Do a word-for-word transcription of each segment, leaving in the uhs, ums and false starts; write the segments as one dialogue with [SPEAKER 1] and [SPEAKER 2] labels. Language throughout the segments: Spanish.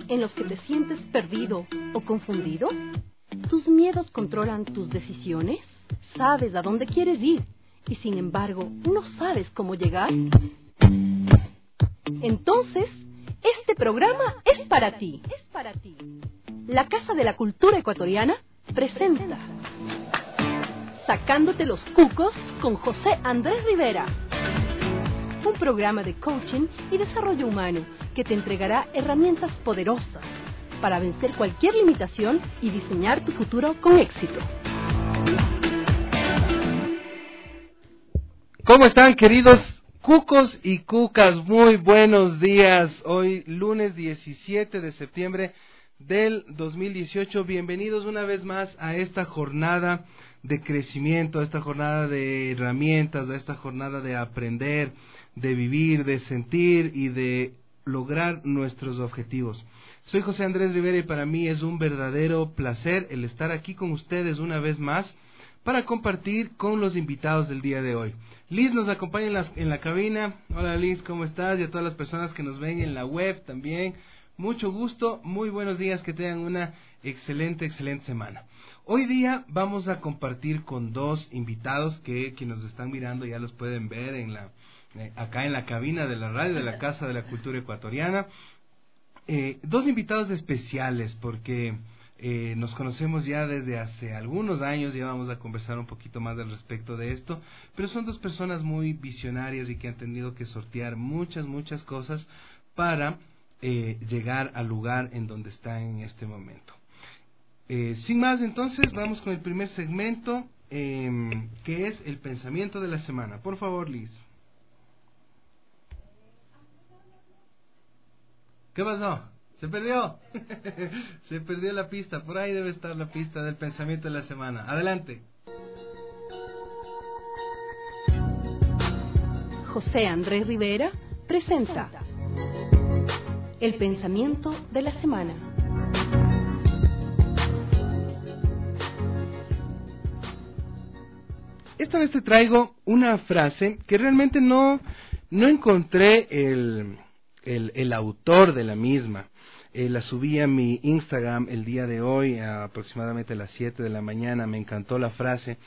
[SPEAKER 1] en los que te sientes perdido o confundido? ¿Tus miedos controlan tus decisiones? ¿Sabes a dónde quieres ir y sin embargo no sabes cómo llegar? Entonces, este programa es para ti. Es para ti. La Casa de la Cultura Ecuatoriana presenta Sacándote los Cucos con José Andrés Rivera. Un programa de coaching y desarrollo humano que te entregará herramientas poderosas para vencer cualquier limitación y diseñar tu futuro con éxito.
[SPEAKER 2] ¿Cómo están, queridos cucos y cucas? Muy buenos días. Hoy, lunes diecisiete de septiembre del dos mil dieciocho. Bienvenidos una vez más a esta jornada de crecimiento, a esta jornada de herramientas, a esta jornada de aprender, de vivir, de sentir y de lograr nuestros objetivos. Soy José Andrés Rivera y para mí es un verdadero placer el estar aquí con ustedes una vez más para compartir con los invitados del día de hoy. Liz nos acompaña en, las, en la cabina. Hola Liz, ¿cómo estás? Y a todas las personas que nos ven en la web también. Mucho gusto, muy buenos días, que tengan una excelente, excelente semana. Hoy día vamos a compartir con dos invitados que quienes nos están mirando ya los pueden ver en la eh, acá en la cabina de la radio de la Casa de la Cultura Ecuatoriana. Eh, dos invitados especiales porque eh, nos conocemos ya desde hace algunos años, ya vamos a conversar un poquito más al respecto de esto, pero son dos personas muy visionarias y que han tenido que sortear muchas, muchas cosas para eh, llegar al lugar en donde están en este momento. Eh, sin más, entonces, vamos con el primer segmento, eh, que es el pensamiento de la semana. Por favor, Liz. ¿Qué pasó? ¿Se perdió? Se perdió la pista. Por ahí debe estar la pista del pensamiento de la semana. Adelante.
[SPEAKER 1] José Andrés Rivera presenta el pensamiento de la semana.
[SPEAKER 2] Esta vez te traigo una frase que realmente no, no encontré el, el, el autor de la misma. Eh, la subí a mi Instagram el día de hoy, a aproximadamente a las siete de la mañana. Me encantó la frase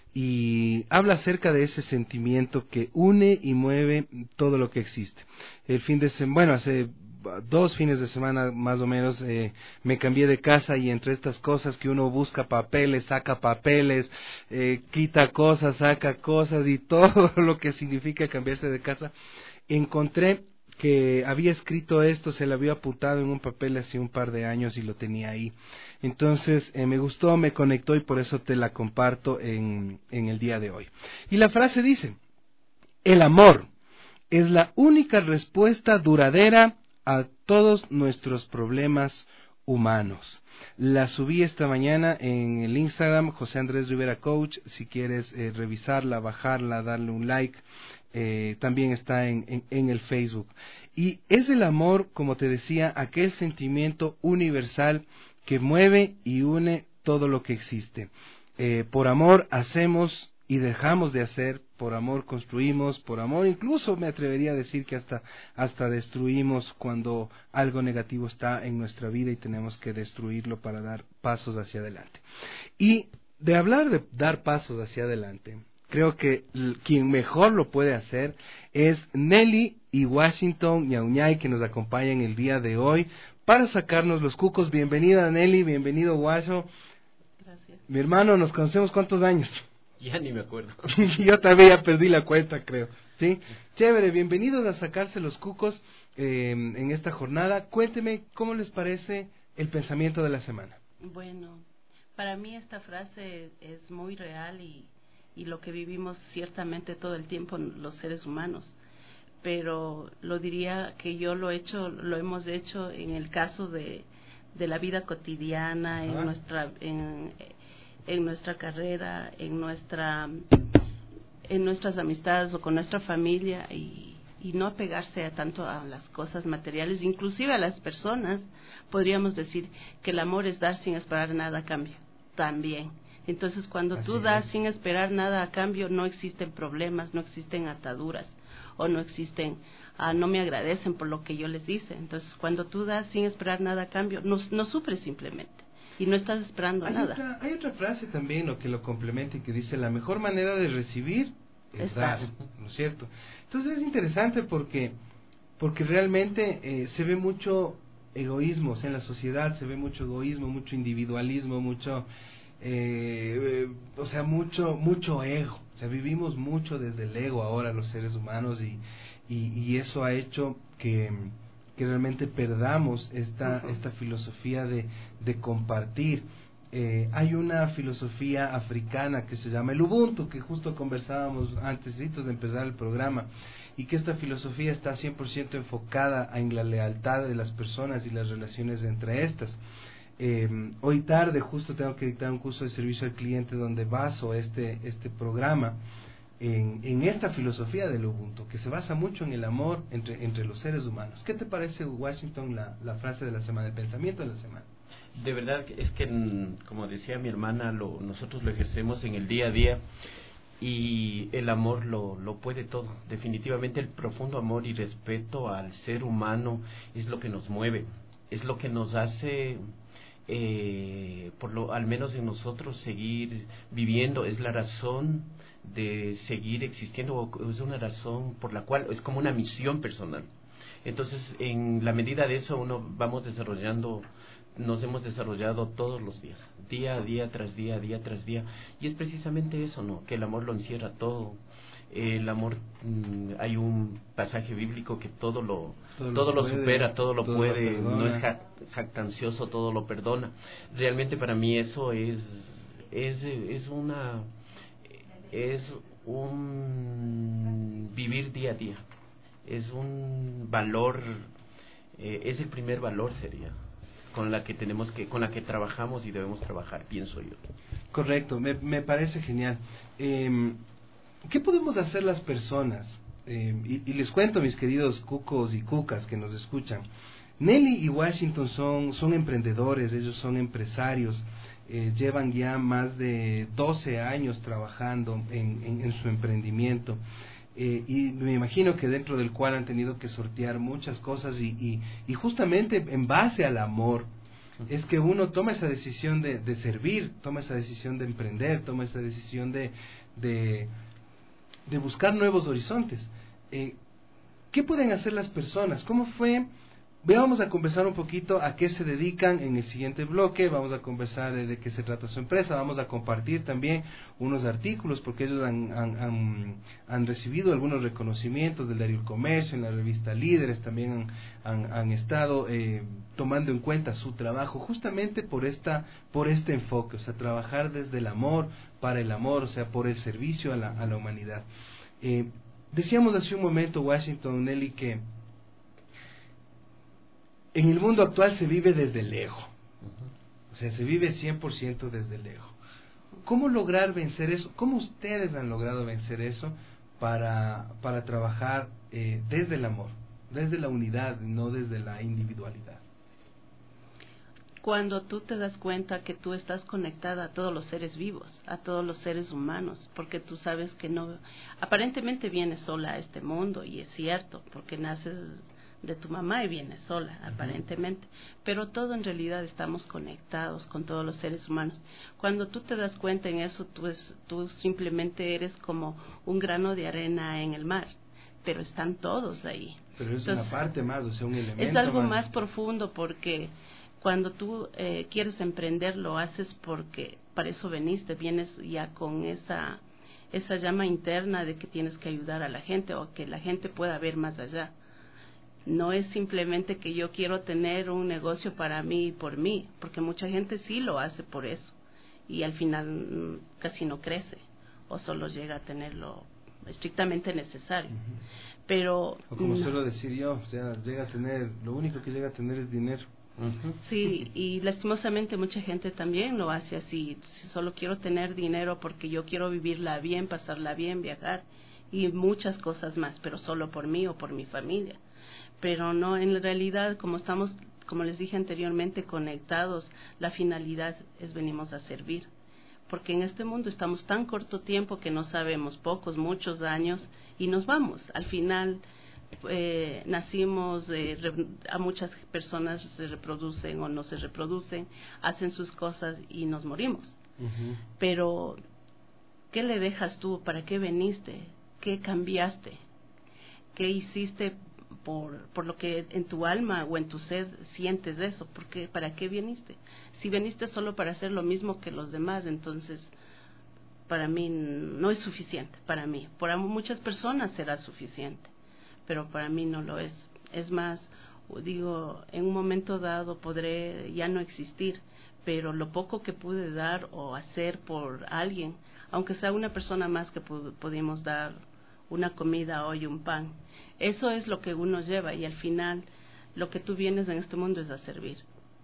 [SPEAKER 2] y habla acerca de ese sentimiento que une y mueve todo lo que existe. El fin de semana, bueno, hace dos fines de semana más o menos eh, me cambié de casa y entre estas cosas que uno busca papeles, saca papeles, eh, quita cosas, saca cosas y todo lo que significa cambiarse de casa, encontré que había escrito esto, se lo había apuntado en un papel hace un par de años y lo tenía ahí. Entonces eh, me gustó, me conectó y por eso te la comparto en, en el día de hoy. Y la frase dice: el amor es la única respuesta duradera a todos nuestros problemas humanos. La subí esta mañana en el Instagram, José Andrés Rivera Coach. Si quieres eh, revisarla, bajarla, darle un like, eh, también está en, en, en el Facebook. Y es el amor, como te decía, aquel sentimiento universal que mueve y une todo lo que existe. Eh, por amor hacemos y dejamos de hacer, por amor construimos, por amor incluso me atrevería a decir que hasta, hasta destruimos cuando algo negativo está en nuestra vida y tenemos que destruirlo para dar pasos hacia adelante. Y de hablar de dar pasos hacia adelante, creo que l- quien mejor lo puede hacer es Nelly y Washington Ñauñay, que nos acompañan el día de hoy para sacarnos los cucos. Bienvenida Nelly, bienvenido Washo.
[SPEAKER 3] Gracias.
[SPEAKER 2] Mi hermano, ¿nos conocemos cuántos años?
[SPEAKER 3] Ya ni me acuerdo.
[SPEAKER 2] Yo también ya perdí la cuenta, creo. ¿Sí? Chévere, bienvenidos a Sacarse los Cucos eh, en esta jornada. Cuénteme cómo les parece el pensamiento de la semana.
[SPEAKER 3] Bueno, para mí esta frase es muy real y, y lo que vivimos ciertamente todo el tiempo los seres humanos. Pero lo diría que yo lo he hecho, lo hemos hecho en el caso de, de la vida cotidiana, Ajá. en nuestra en, en nuestra carrera, en nuestra en nuestras amistades o con nuestra familia y, y no apegarse a tanto a las cosas materiales, inclusive a las personas. Podríamos decir que el amor es dar sin esperar nada a cambio, también. Entonces, cuando
[SPEAKER 2] Así
[SPEAKER 3] tú das
[SPEAKER 2] es.
[SPEAKER 3] sin esperar nada a cambio, no existen problemas, no existen ataduras, o no existen, ah, no me agradecen por lo que yo les hice. Entonces, cuando tú das sin esperar nada a cambio, no, no sufres simplemente, y no estás esperando
[SPEAKER 2] Hay
[SPEAKER 3] nada.
[SPEAKER 2] otra, hay otra frase también, ¿no?, que lo complementa y que dice: la mejor manera de recibir es dar, ¿no es cierto? Entonces es interesante porque, porque realmente eh, se ve mucho egoísmo, o sea, en la sociedad se ve mucho egoísmo, mucho individualismo, mucho... Eh, eh, o sea, mucho mucho ego, o sea, vivimos mucho desde el ego ahora los seres humanos, y, y, y eso ha hecho que, que realmente perdamos esta, uh-huh. esta filosofía de, de compartir. Eh, hay una filosofía africana que se llama el Ubuntu, que justo conversábamos antes de empezar el programa, y que esta filosofía está cien por ciento enfocada en la lealtad de las personas y las relaciones entre estas. Eh, hoy tarde justo tengo que dictar un curso de servicio al cliente donde baso este, este programa en, en esta filosofía del Ubuntu, que se basa mucho en el amor entre, entre los seres humanos. ¿Qué te parece, Washington, la, la frase de la semana, el pensamiento de la semana?
[SPEAKER 4] De verdad es que, como decía mi hermana, lo, nosotros lo ejercemos en el día a día, y el amor lo, lo puede todo. Definitivamente el profundo amor y respeto al ser humano es lo que nos mueve, es lo que nos hace... Eh, por lo al menos en nosotros seguir viviendo, es la razón de seguir existiendo, es una razón por la cual es como una misión personal. Entonces, en la medida de eso, uno vamos desarrollando, nos hemos desarrollado todos los días, día a día, tras día, día tras día, y es precisamente eso, ¿no?, que el amor lo encierra todo. El amor, mmm, hay un pasaje bíblico que todo lo todo, todo lo, puede, lo supera, todo lo todo puede, lo no es jactancioso, todo lo perdona. Realmente para mí eso es es es una es un vivir día a día, es un valor, eh, es el primer valor, sería con la que tenemos que con la que trabajamos y debemos trabajar, pienso yo.
[SPEAKER 2] Correcto, me, me parece genial. Eh, ¿Qué podemos hacer las personas? Eh, y, y les cuento, mis queridos cucos y cucas que nos escuchan, Nelly y Washington son, son emprendedores, ellos son empresarios, eh, llevan ya más de doce años trabajando en, en, en su emprendimiento, eh, y me imagino que dentro del cual han tenido que sortear muchas cosas, y, y, y justamente en base al amor es que uno toma esa decisión de, de servir, toma esa decisión de emprender, toma esa decisión de... de de buscar nuevos horizontes. Eh, ¿Qué pueden hacer las personas? ¿Cómo fue? Vamos a conversar un poquito a qué se dedican en el siguiente bloque, vamos a conversar de, de qué se trata su empresa, vamos a compartir también unos artículos, porque ellos han, han, han, han recibido algunos reconocimientos del diario El Comercio, en la revista Líderes, también han, han, han estado eh, tomando en cuenta su trabajo justamente por esta por este enfoque, o sea, trabajar desde el amor, para el amor, o sea, por el servicio a la, a la humanidad. Eh, decíamos hace un momento, Washington, Nelly, que en el mundo actual se vive desde el ego, o sea, se vive cien por ciento desde el ego. ¿Cómo lograr vencer eso? ¿Cómo ustedes han logrado vencer eso para, para trabajar eh, desde el amor, desde la unidad, no desde la individualidad?
[SPEAKER 3] Cuando tú te das cuenta que tú estás conectada a todos los seres vivos, a todos los seres humanos, porque tú sabes que no, aparentemente vienes sola a este mundo, y es cierto, porque naces de tu mamá y vienes sola, uh-huh. aparentemente, pero todo en realidad estamos conectados con todos los seres humanos. Cuando tú te das cuenta en eso, tú, es, tú simplemente eres como un grano de arena en el mar, pero están todos ahí.
[SPEAKER 2] Pero es Entonces, una parte más, o sea, un elemento
[SPEAKER 3] es algo
[SPEAKER 2] más,
[SPEAKER 3] más profundo, porque cuando tú eh, quieres emprender, lo haces porque para eso veniste, vienes ya con esa esa llama interna de que tienes que ayudar a la gente, o que la gente pueda ver más allá. No es simplemente que yo quiero tener un negocio para mí y por mí, porque mucha gente sí lo hace por eso, y al final casi no crece, o solo llega a tener lo estrictamente necesario. Uh-huh. Pero
[SPEAKER 2] o como
[SPEAKER 3] no.
[SPEAKER 2] suelo decir yo, o sea, llega a tener, lo único que llega a tener es dinero.
[SPEAKER 3] Uh-huh. Sí, y lastimosamente mucha gente también lo hace así. Solo quiero tener dinero porque yo quiero vivirla bien, pasarla bien, viajar y muchas cosas más, pero solo por mí o por mi familia. Pero no, en realidad, como estamos, como les dije anteriormente, conectados, la finalidad es venimos a servir, porque en este mundo estamos tan corto tiempo que no sabemos, pocos, muchos años, y nos vamos. Al final eh, nacimos, eh, re, a muchas personas se reproducen o no se reproducen, hacen sus cosas y nos morimos. Uh-huh. Pero, ¿qué le dejas tú? ¿Para qué veniste? ¿Qué cambiaste? ¿Qué hiciste por, por lo que en tu alma o en tu ser sientes eso? ¿Por qué, ¿Para qué viniste? Si viniste solo para hacer lo mismo que los demás, entonces para mí no es suficiente, para mí. Para muchas personas será suficiente, pero para mí no lo es. Es más, digo, en un momento dado podré ya no existir, pero lo poco que pude dar o hacer por alguien, aunque sea una persona más que pu- pudimos dar una comida hoy, un pan, eso es lo que uno lleva, y al final lo que tú vienes en este mundo es a servir,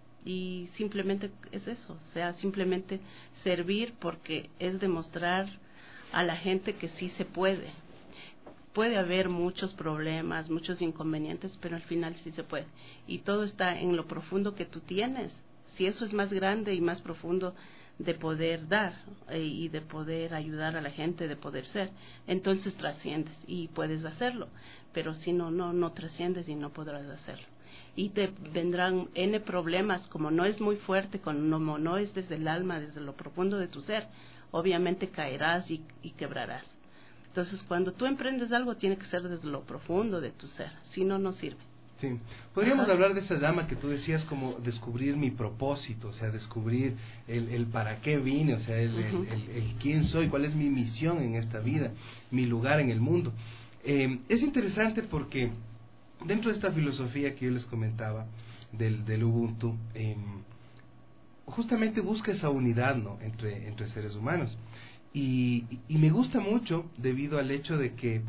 [SPEAKER 3] y simplemente es eso, o sea, simplemente servir, porque es demostrar a la gente que sí se puede. Puede haber muchos problemas, muchos inconvenientes, pero al final sí se puede, y todo está en lo profundo que tú tienes. Si eso es más grande y más profundo de poder dar eh, y de poder ayudar a la gente, de poder ser, entonces trasciendes y puedes hacerlo. Pero si no, no, no trasciendes y no podrás hacerlo. Y te vendrán N problemas, como no es muy fuerte, como no es desde el alma, desde lo profundo de tu ser, obviamente caerás y, y quebrarás. Entonces, cuando tú emprendes algo, tiene que ser desde lo profundo de tu ser, si no, no sirve.
[SPEAKER 2] Sí, podríamos
[SPEAKER 3] Ajá.
[SPEAKER 2] hablar de esa llama que tú decías, como descubrir mi propósito, o sea, descubrir el, el para qué vine, o sea, el, uh-huh. el, el, el quién soy, cuál es mi misión en esta vida, mi lugar en el mundo. Eh, es interesante porque dentro de esta filosofía que yo les comentaba del, del Ubuntu, eh, justamente busca esa unidad, ¿no?, entre, entre seres humanos. Y, y me gusta mucho debido al hecho de que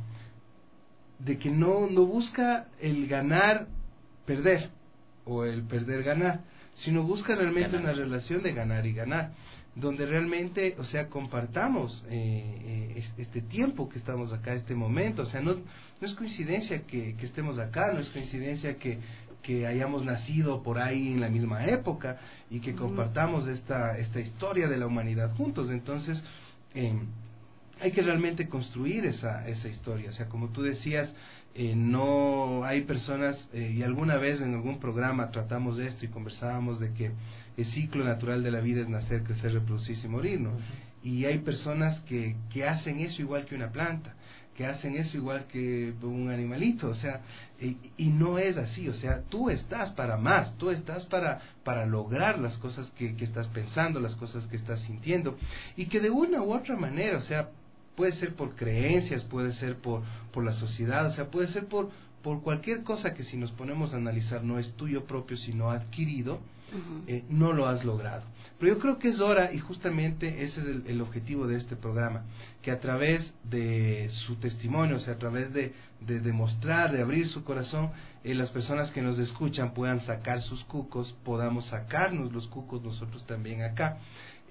[SPEAKER 2] de que no, no busca el ganar, perder, o el perder, ganar, sino busca realmente ganar. Una relación de ganar y ganar, donde realmente, o sea, compartamos eh, eh, este tiempo que estamos acá, este momento, o sea, no, no es coincidencia que, que estemos acá, no es coincidencia que, que hayamos nacido por ahí en la misma época y que compartamos esta, esta historia de la humanidad juntos. Entonces, eh, hay que realmente construir esa esa historia, o sea, como tú decías, eh, no hay personas, eh, y alguna vez en algún programa tratamos de esto y conversábamos de que el ciclo natural de la vida es nacer, crecer, reproducirse y morir, ¿no? Uh-huh. Y hay personas que, que hacen eso igual que una planta, que hacen eso igual que un animalito, o sea, y, y no es así, o sea, tú estás para más, tú estás para, para lograr las cosas que, que estás pensando, las cosas que estás sintiendo, y que de una u otra manera, o sea, puede ser por creencias, puede ser por, por la sociedad, o sea, puede ser por, por cualquier cosa que si nos ponemos a analizar no es tuyo propio, sino adquirido, uh-huh. eh, no lo has logrado. Pero yo creo que es hora, y justamente ese es el, el objetivo de este programa, que a través de su testimonio, o sea, a través de, de demostrar, de abrir su corazón, eh, las personas que nos escuchan puedan sacar sus cucos, podamos sacarnos los cucos nosotros también acá,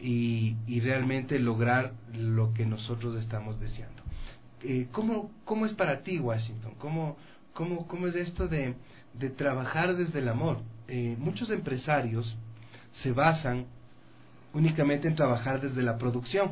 [SPEAKER 2] y, y realmente lograr lo que nosotros estamos deseando. Eh, ¿cómo, ¿Cómo es para ti, Washington? ¿Cómo, cómo, cómo es esto de, de trabajar desde el amor? Eh, muchos empresarios se basan únicamente en trabajar desde la producción.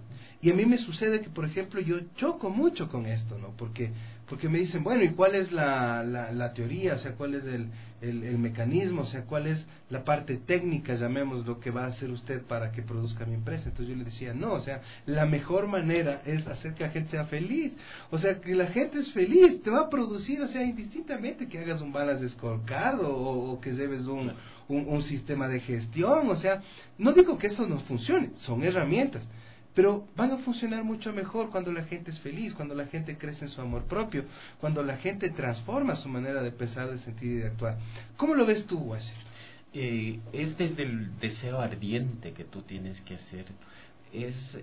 [SPEAKER 2] Y a mí me sucede que, por ejemplo, yo choco mucho con esto, ¿no? Porque porque me dicen, bueno, ¿y cuál es la, la, la teoría? O sea, ¿cuál es el, el, el mecanismo? O sea, ¿cuál es la parte técnica, llamemos, lo que va a hacer usted para que produzca mi empresa? Entonces yo le decía, no, o sea, la mejor manera es hacer que la gente sea feliz. O sea, que la gente es feliz, te va a producir, o sea, indistintamente que hagas un balance scorecard o, o que lleves un, un, un sistema de gestión. O sea, no digo que eso no funcione, son herramientas, pero van a funcionar mucho mejor cuando la gente es feliz, cuando la gente crece en su amor propio, cuando la gente transforma su manera de pensar, de sentir y de actuar. ¿Cómo lo ves tú, Washer?
[SPEAKER 4] Eh, es desde el deseo ardiente que tú tienes que hacer. Es,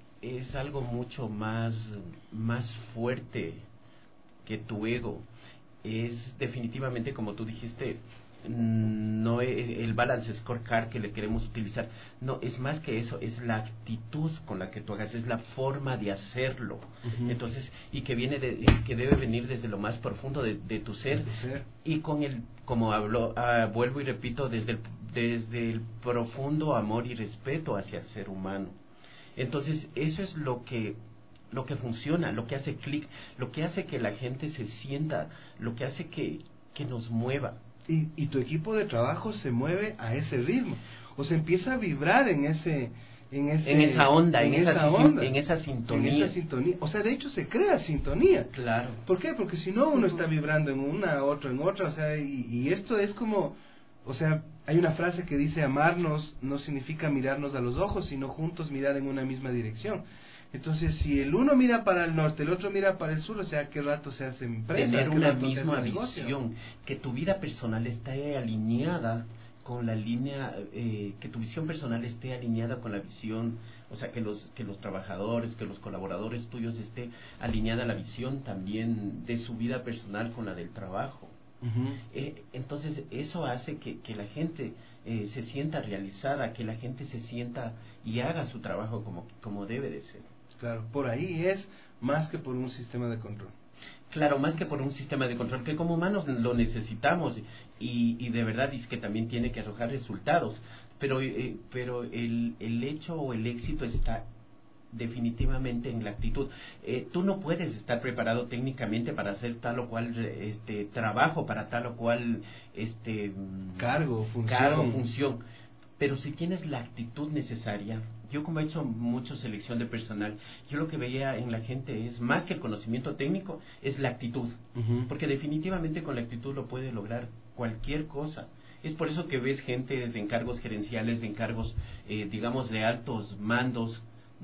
[SPEAKER 4] es algo mucho más, más fuerte que tu ego. Es definitivamente, como tú dijiste, no el balance scorecard que le queremos utilizar, no, es más que eso, es la actitud con la que tú hagas, es la forma de hacerlo. Uh-huh. Entonces, y que viene de, que debe venir desde lo más profundo de, de tu ser, de tu ser. Y con el, como hablo, uh, vuelvo y repito, desde el, desde el profundo amor y respeto hacia el ser humano. Entonces, eso es lo que lo que funciona, lo que hace clic, lo que hace que la gente se sienta, lo que hace que, que nos mueva.
[SPEAKER 2] Y, y tu equipo de trabajo se mueve a ese ritmo, o se empieza a vibrar en ese... En, ese,
[SPEAKER 4] en esa onda, en, en esa, esa onda,
[SPEAKER 2] en
[SPEAKER 4] esa sintonía.
[SPEAKER 2] En esa sintonía. O sea, de hecho se crea sintonía.
[SPEAKER 4] Claro.
[SPEAKER 2] ¿Por qué? Porque si no uno uh-huh. está vibrando en una, otro en otra, o sea, y, y esto es como, o sea, hay una frase que dice amarnos no significa mirarnos a los ojos, sino juntos mirar en una misma dirección. Entonces, si el uno mira para el norte, el otro mira para el sur, o sea, ¿qué rato se hace empresa?
[SPEAKER 4] Tener
[SPEAKER 2] ¿Qué
[SPEAKER 4] una
[SPEAKER 2] rato
[SPEAKER 4] misma
[SPEAKER 2] se hace
[SPEAKER 4] visión,
[SPEAKER 2] negocio?
[SPEAKER 4] Que tu vida personal esté alineada con la línea, eh, que tu visión personal esté alineada con la visión, o sea, que los que los trabajadores, que los colaboradores tuyos esté alineada la visión también de su vida personal con la del trabajo. Uh-huh. Eh, entonces, eso hace que, que la gente eh, se sienta realizada, que la gente se sienta y haga su trabajo como, como debe de ser.
[SPEAKER 2] Claro, por ahí es más que por un sistema de control.
[SPEAKER 4] Claro, más que por un sistema de control, que como humanos lo necesitamos y, y de verdad es que también tiene que arrojar resultados, pero eh, pero el, el hecho o el éxito está definitivamente en la actitud. Eh, tú no puedes estar preparado técnicamente para hacer tal o cual este trabajo, para tal o cual este
[SPEAKER 2] cargo, función.
[SPEAKER 4] cargo, función. Pero si tienes la actitud necesaria, yo como he hecho mucho selección de personal, yo lo que veía en la gente es, más que el conocimiento técnico, es la actitud. Uh-huh. Porque definitivamente con la actitud lo puede lograr cualquier cosa. Es por eso que ves gente en cargos gerenciales, en cargos, eh, digamos, de altos mandos.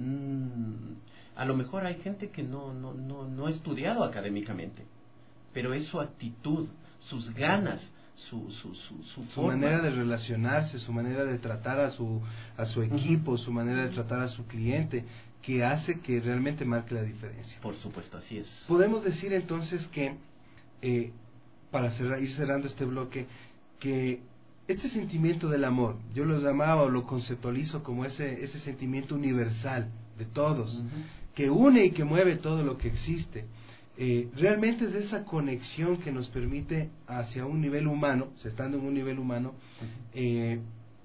[SPEAKER 4] Mm, a lo mejor hay gente que no, no, no, no ha estudiado académicamente, pero es su actitud, sus ganas, Su, su, su, su,
[SPEAKER 2] su manera de relacionarse, su manera de tratar a su a su equipo, uh-huh. su manera de tratar a su cliente, que hace que realmente marque la diferencia.
[SPEAKER 4] Por supuesto, así es.
[SPEAKER 2] Podemos decir entonces que, eh, para cerrar, ir cerrando este bloque, que este sentimiento del amor, yo lo llamaba o lo conceptualizo como ese, ese sentimiento universal de todos, uh-huh. que une y que mueve todo lo que existe. Eh, realmente es esa conexión que nos permite hacia un nivel humano, estando en un nivel humano, eh,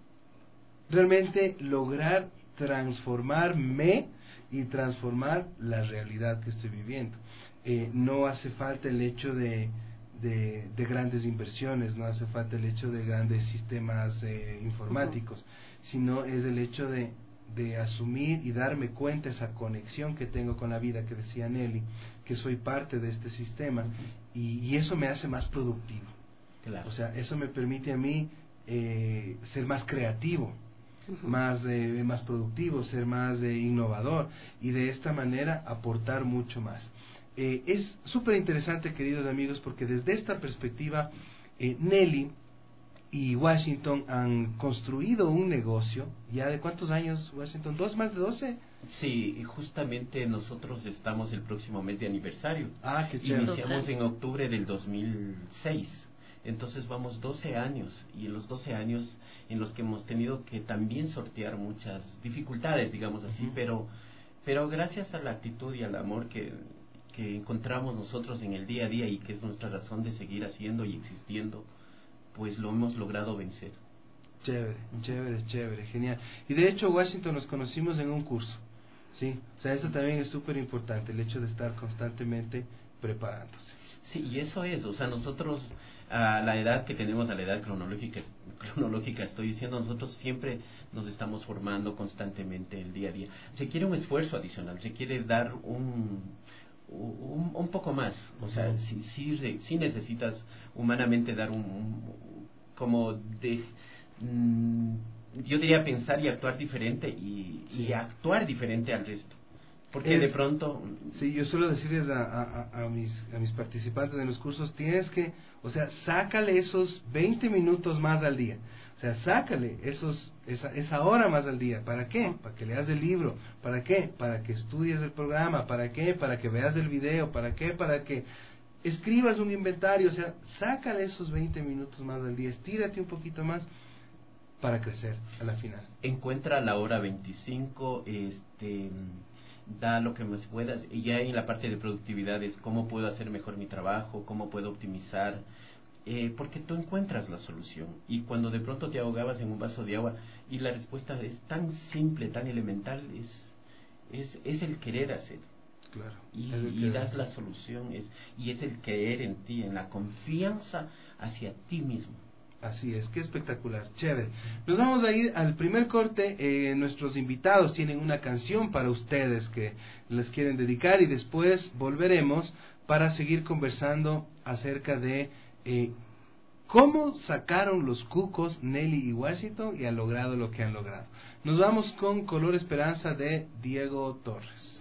[SPEAKER 2] realmente lograr transformarme y transformar la realidad que estoy viviendo. Eh, no hace falta el hecho de, de, de grandes inversiones, no hace falta el hecho de grandes sistemas eh, informáticos, uh-huh. sino es el hecho de de asumir y darme cuenta esa conexión que tengo con la vida, que decía Nelly, que soy parte de este sistema, uh-huh. y, y eso me hace más productivo.
[SPEAKER 4] Claro.
[SPEAKER 2] O sea, eso me permite a mí eh, ser más creativo, uh-huh. más, eh, más productivo, ser más eh, innovador, y de esta manera aportar mucho más. Eh, es súper interesante, queridos amigos, porque desde esta perspectiva, eh, Nelly y Washington han construido un negocio. ¿Ya de cuántos años, Washington? ¿Dos, más de doce?
[SPEAKER 4] Sí, justamente nosotros estamos el próximo mes de aniversario.
[SPEAKER 2] Ah, qué chévere.
[SPEAKER 4] Iniciamos en octubre del dos mil seis. Entonces vamos doce años, y en los doce años en los que hemos tenido que también sortear muchas dificultades, digamos así, uh-huh. pero pero gracias a la actitud y al amor que, que encontramos nosotros en el día a día y que es nuestra razón de seguir haciendo y existiendo, pues lo hemos logrado vencer.
[SPEAKER 2] Chévere, chévere, chévere, genial. Y de hecho, Washington, nos conocimos en un curso, ¿sí? O sea, eso también es súper importante, el hecho de estar constantemente preparándose.
[SPEAKER 4] Sí, y eso es, o sea, nosotros, a la edad que tenemos, a la edad cronológica, cronológica estoy diciendo, nosotros siempre nos estamos formando constantemente el día a día. Se quiere un esfuerzo adicional, se quiere dar un... Un, un poco más, o sea, uh-huh. sí, sí, sí necesitas humanamente dar un, un como de, mm, yo diría pensar y actuar diferente y, sí. y actuar diferente al resto, porque es, de pronto...
[SPEAKER 2] Sí, yo suelo decirles a, a, a, mis, a mis participantes de los cursos, tienes que, o sea, sácale esos veinte minutos más al día. O sea, sácale esos, esa, esa hora más al día. ¿Para qué? Para que leas el libro. ¿Para qué? Para que estudies el programa. ¿Para qué? Para que veas el video. ¿Para qué? Para que escribas un inventario. O sea, sácale esos veinte minutos más al día. Estírate un poquito más para crecer a la final.
[SPEAKER 4] Encuentra la hora veinticinco, este, da lo que más puedas. Y ya en la parte de productividad es cómo puedo hacer mejor mi trabajo, cómo puedo optimizar. Eh, porque tú encuentras la solución, y cuando de pronto te ahogabas en un vaso de agua y la respuesta es tan simple, tan elemental, es, es, es el querer hacer.
[SPEAKER 2] Claro.
[SPEAKER 4] Y, y das la solución, es, y es el creer en ti, en la confianza hacia ti mismo.
[SPEAKER 2] Así es, qué espectacular, chévere. Nos vamos a ir al primer corte. Eh, nuestros invitados tienen una canción para ustedes que les quieren dedicar y después volveremos para seguir conversando acerca de eh, cómo sacaron los cucos Nelly y Washington y han logrado lo que han logrado. Nos vamos con Color Esperanza de Diego Torres.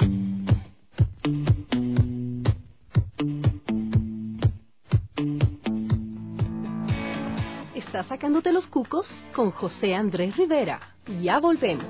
[SPEAKER 1] Está sacándote los cucos con José Andrés Rivera. Ya volvemos.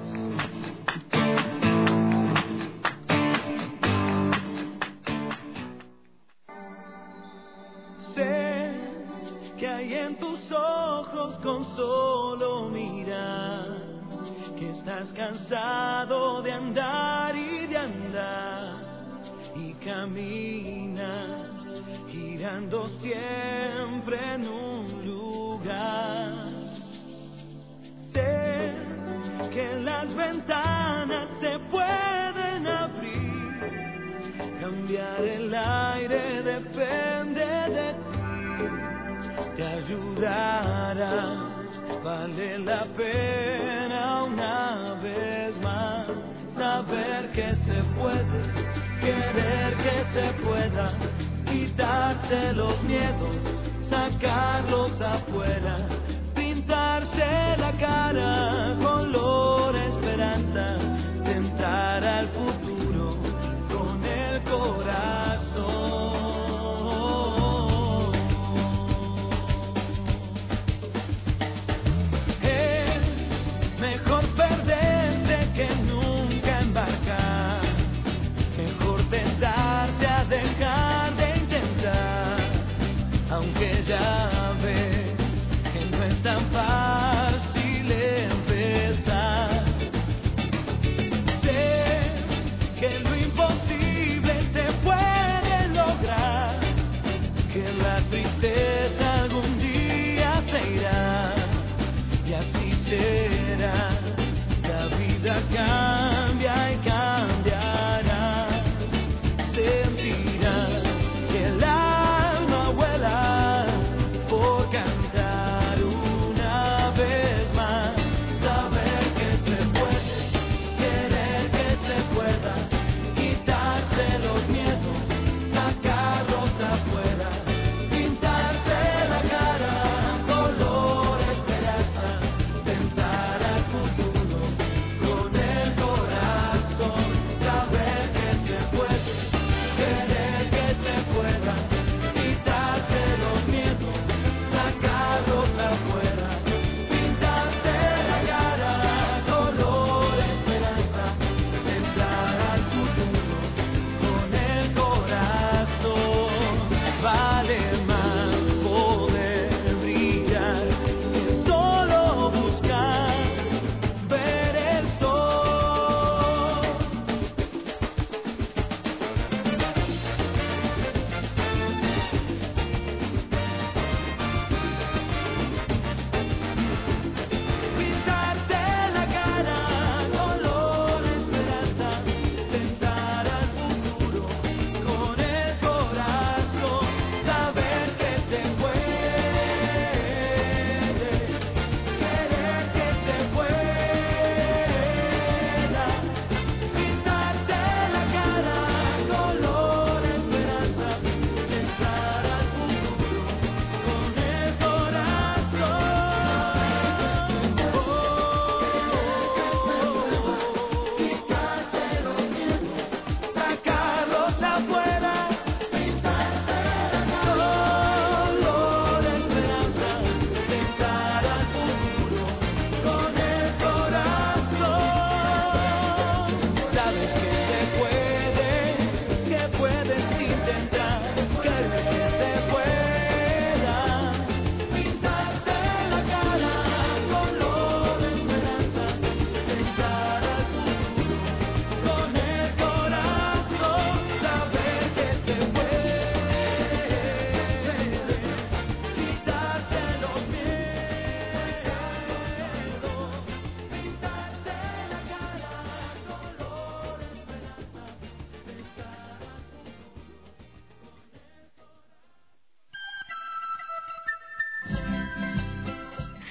[SPEAKER 5] Sé que hay en tus ojos con solo mirar que estás cansado de andar y de andar y caminas girando siempre en un lugar. Sé que las ventanas se pueden abrir, cambiar el aire depende de ti, te ayudará, vale la pena una vez más saber que se puede, querer que se pueda, quitarse los miedos, sacarlos afuera, pintarse la cara, color esperanza, tentar al futuro con el corazón. Es mejor perderte que nunca embarcar, mejor tentarte a dejar de intentar, aunque ya ves que no es tan fácil empezar. Sé que lo imposible se puede lograr, que la tristeza algún día se irá, y así será, la vida cambia y cambiará, sentirás que el alma vuela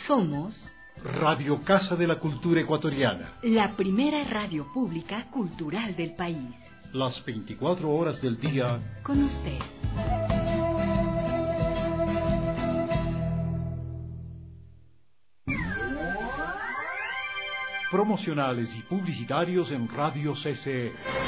[SPEAKER 6] Somos
[SPEAKER 7] Radio Casa de la Cultura Ecuatoriana,
[SPEAKER 6] la primera radio pública cultural del país.
[SPEAKER 7] Las veinticuatro horas del día
[SPEAKER 6] con usted.
[SPEAKER 7] Promocionales y publicitarios en Radio C C E.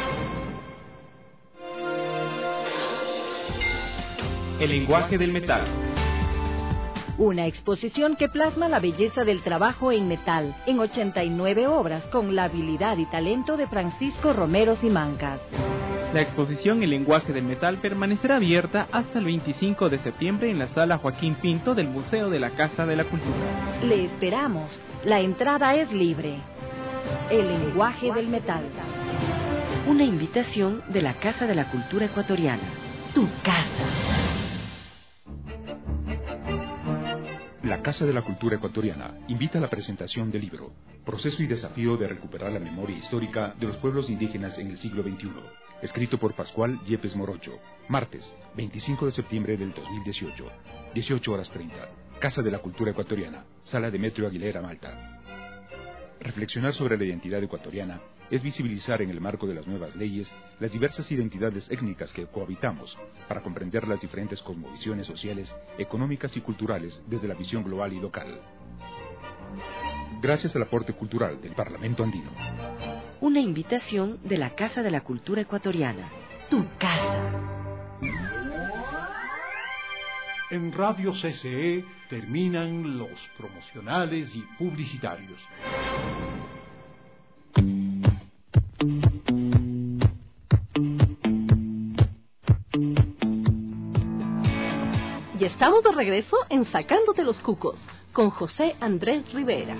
[SPEAKER 8] El lenguaje del metal.
[SPEAKER 9] Una exposición que plasma la belleza del trabajo en metal, en ochenta y nueve obras, con la habilidad y talento de Francisco Romero Simancas.
[SPEAKER 8] La exposición El lenguaje del metal permanecerá abierta hasta el veinticinco de septiembre en la sala Joaquín Pinto del Museo de la Casa de la Cultura.
[SPEAKER 9] Le esperamos. La entrada es libre. El lenguaje del metal.
[SPEAKER 6] Una invitación de la Casa de la Cultura Ecuatoriana. Tu casa.
[SPEAKER 10] La Casa de la Cultura Ecuatoriana invita a la presentación del libro Proceso y desafío de recuperar la memoria histórica de los pueblos indígenas en el siglo veintiuno, escrito por Pascual Yepes Morocho, martes veinticinco de septiembre del dos mil dieciocho, dieciocho horas treinta, Casa de la Cultura Ecuatoriana, Sala Demetrio Aguilera, Malta. Reflexionar sobre la identidad ecuatoriana es visibilizar en el marco de las nuevas leyes las diversas identidades étnicas que cohabitamos para comprender las diferentes cosmovisiones sociales, económicas y culturales desde la visión global y local. Gracias al aporte cultural del Parlamento Andino.
[SPEAKER 6] Una invitación de la Casa de la Cultura Ecuatoriana. Tu casa.
[SPEAKER 7] En Radio C C E terminan los promocionales y publicitarios.
[SPEAKER 1] Y estamos de regreso en Sacándote los Cucos con José Andrés Rivera.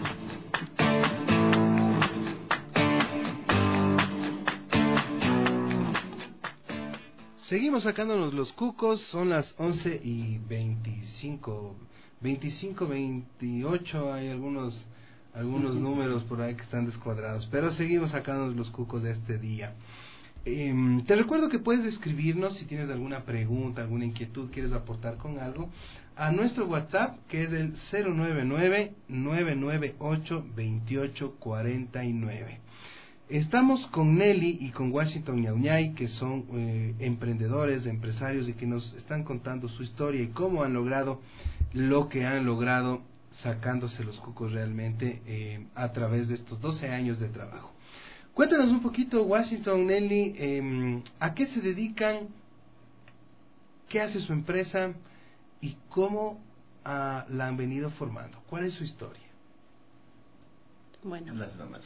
[SPEAKER 2] Seguimos sacándonos los cucos, son las once y veinticinco, veinticinco, veintiocho, hay algunos algunos números por ahí que están descuadrados, pero seguimos sacándonos los cucos de este día. Eh, te recuerdo que puedes escribirnos si tienes alguna pregunta, alguna inquietud, quieres aportar con algo, a nuestro WhatsApp, que es el cero nueve nueve, nueve nueve ocho, dos ocho cuatro nueve. Estamos con Nelly y con Washington Ñauñay, que son eh, emprendedores, empresarios y que nos están contando su historia y cómo han logrado lo que han logrado sacándose los cucos realmente eh, a través de estos doce años de trabajo. Cuéntanos un poquito, Washington, Nelly, eh, ¿a qué se dedican? ¿Qué hace su empresa? ¿Y cómo ah, la han venido formando? ¿Cuál es su historia?
[SPEAKER 3] Bueno,
[SPEAKER 4] las damas.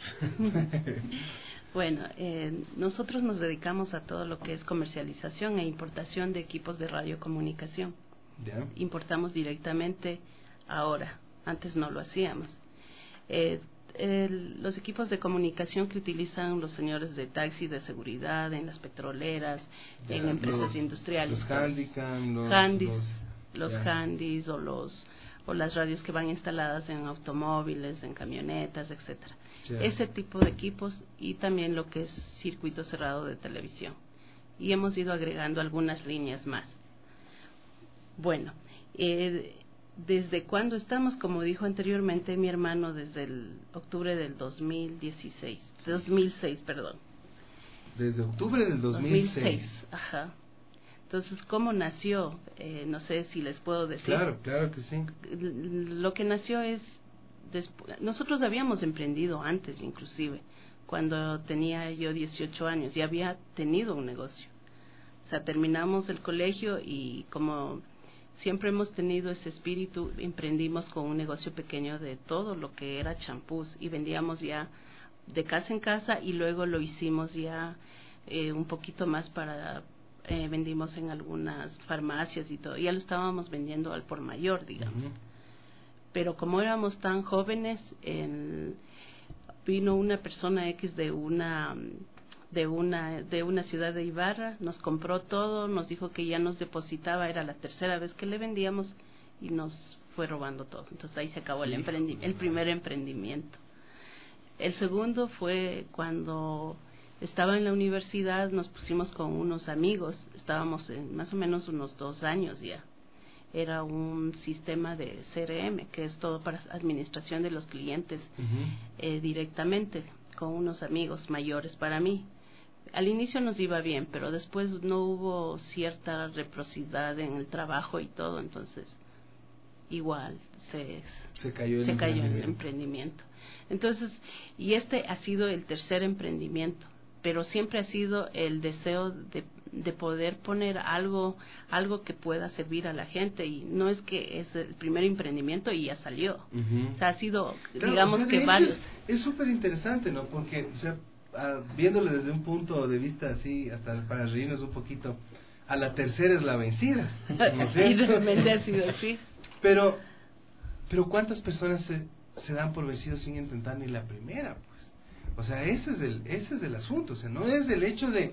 [SPEAKER 3] bueno eh, nosotros nos dedicamos a todo lo que es comercialización e importación de equipos de radiocomunicación.
[SPEAKER 2] ¿Ya?
[SPEAKER 3] Importamos directamente ahora, antes no lo hacíamos. Eh, el, los equipos de comunicación que utilizan los señores de taxi, de seguridad, en las petroleras, ya, en empresas
[SPEAKER 2] los,
[SPEAKER 3] industriales.
[SPEAKER 2] Los handicam, los...
[SPEAKER 3] handys,
[SPEAKER 2] los,
[SPEAKER 3] los handys o los... o las radios que van instaladas en automóviles, en camionetas, etcétera. Sí. Ese tipo de equipos y también lo que es circuito cerrado de televisión. Y hemos ido agregando algunas líneas más. Bueno, eh, desde cuando estamos, como dijo anteriormente mi hermano, desde el octubre del dos mil dieciséis, dos mil seis, perdón.
[SPEAKER 2] Desde octubre del dos mil seis. dos mil seis,
[SPEAKER 3] ajá. Entonces, ¿cómo nació? Eh, no sé si les puedo decir.
[SPEAKER 2] Claro, claro que sí.
[SPEAKER 3] Lo que nació es... Nosotros habíamos emprendido antes, inclusive, cuando tenía yo dieciocho años, y había tenido un negocio. O sea, terminamos el colegio y como siempre hemos tenido ese espíritu, emprendimos con un negocio pequeño de todo lo que era champús y vendíamos ya de casa en casa y luego lo hicimos ya eh, un poquito más para... Eh, vendimos en algunas farmacias y todo, ya lo estábamos vendiendo al por mayor, digamos. Uh-huh. Pero como éramos tan jóvenes, en, vino una persona X de una de una de una ciudad de Ibarra, nos compró todo, nos dijo que ya nos depositaba, era la tercera vez que le vendíamos y nos fue robando todo. Entonces ahí se acabó el, emprendi- el primer emprendimiento. El segundo fue cuando estaba en la universidad, nos pusimos con unos amigos, estábamos en más o menos unos dos años ya, era un sistema de C R M, que es todo para administración de los clientes, uh-huh. eh, directamente, con unos amigos mayores para mí. Al inicio nos iba bien, pero después no hubo cierta reciprocidad en el trabajo y todo, entonces igual se,
[SPEAKER 2] se cayó, el,
[SPEAKER 3] se cayó
[SPEAKER 2] emprendimiento.
[SPEAKER 3] el emprendimiento. Entonces, y este ha sido el tercer emprendimiento, pero siempre ha sido el deseo de, de poder poner algo algo que pueda servir a la gente, y no es que es el primer emprendimiento y ya salió. Uh-huh. O sea, ha sido, claro, digamos, o sea, que varios.
[SPEAKER 2] Es súper interesante, ¿no? Porque, o sea, uh, viéndole desde un punto de vista así, hasta para reírnos un poquito, a la tercera es la vencida, ¿no es cierto?
[SPEAKER 3] Y realmente ha sido así.
[SPEAKER 2] Pero, pero ¿cuántas personas se, se dan por vencidos sin intentar ni la primera? O sea, ese es el ese es el asunto. O sea, no es el hecho de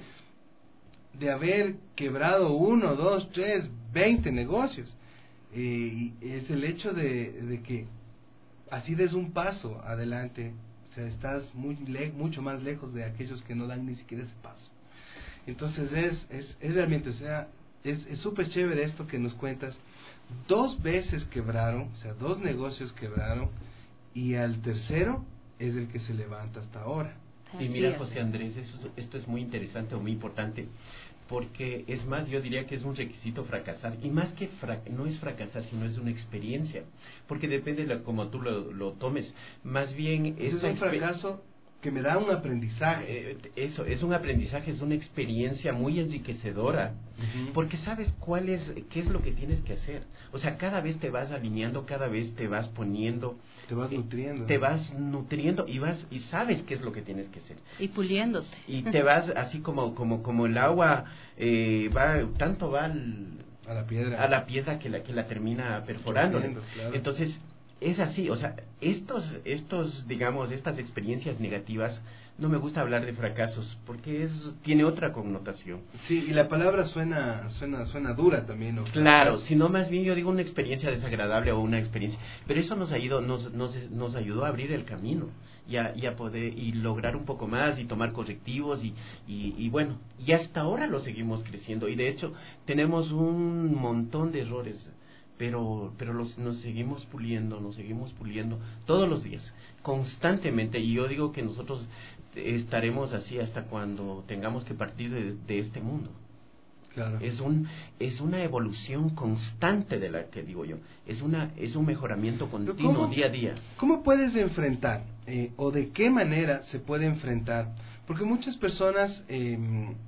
[SPEAKER 2] de haber quebrado uno, dos, tres, veinte negocios. Eh, y es el hecho de, de que así des un paso adelante. O sea, estás muy le- mucho más lejos de aquellos que no dan ni siquiera ese paso. Entonces es es, es realmente, o sea, es súper chévere esto que nos cuentas. Dos veces quebraron, o sea, dos negocios quebraron, y al tercero es el que se levanta hasta ahora.
[SPEAKER 4] Y mira, José Andrés, eso, esto es muy interesante o muy importante, porque es más, yo diría que es un requisito fracasar, y más que fra- no es fracasar, sino es una experiencia, porque depende de como tú lo, lo tomes, más bien
[SPEAKER 2] es un fracaso que me da un aprendizaje.
[SPEAKER 4] Eh, eso, es un aprendizaje, es una experiencia muy enriquecedora, uh-huh. porque sabes cuál es, qué es lo que tienes que hacer. O sea, cada vez te vas alineando, cada vez te vas poniendo,
[SPEAKER 2] te vas eh, nutriendo,
[SPEAKER 4] te vas nutriendo y vas y sabes qué es lo que tienes que hacer.
[SPEAKER 3] Y puliéndote.
[SPEAKER 4] Y te vas así como como como el agua eh, va tanto va al,
[SPEAKER 2] a la piedra,
[SPEAKER 4] a la piedra que la que la termina perforando.
[SPEAKER 2] Claro.
[SPEAKER 4] Entonces es así, o sea, estos, estos, digamos, estas experiencias negativas, no me gusta hablar de fracasos, porque es, tiene otra connotación.
[SPEAKER 2] Sí, y la palabra suena, suena, suena dura también, ¿no?
[SPEAKER 4] Claro, sino más bien yo digo una experiencia desagradable o una experiencia, pero eso nos ayudó, nos, nos, nos ayudó a abrir el camino, y a, y a poder, y lograr un poco más, y tomar correctivos, y, y, y bueno, y hasta ahora lo seguimos creciendo, y de hecho, tenemos un montón de errores, pero pero los, nos seguimos puliendo, nos seguimos puliendo todos los días, constantemente, y yo digo que nosotros estaremos así hasta cuando tengamos que partir de, de este mundo.
[SPEAKER 2] Claro.
[SPEAKER 4] Es un es una evolución constante de la que digo yo, es una es un mejoramiento continuo
[SPEAKER 2] ¿Cómo,
[SPEAKER 4] día a día.
[SPEAKER 2] ¿Cómo puedes enfrentar eh, o de qué manera se puede enfrentar? Porque muchas personas eh,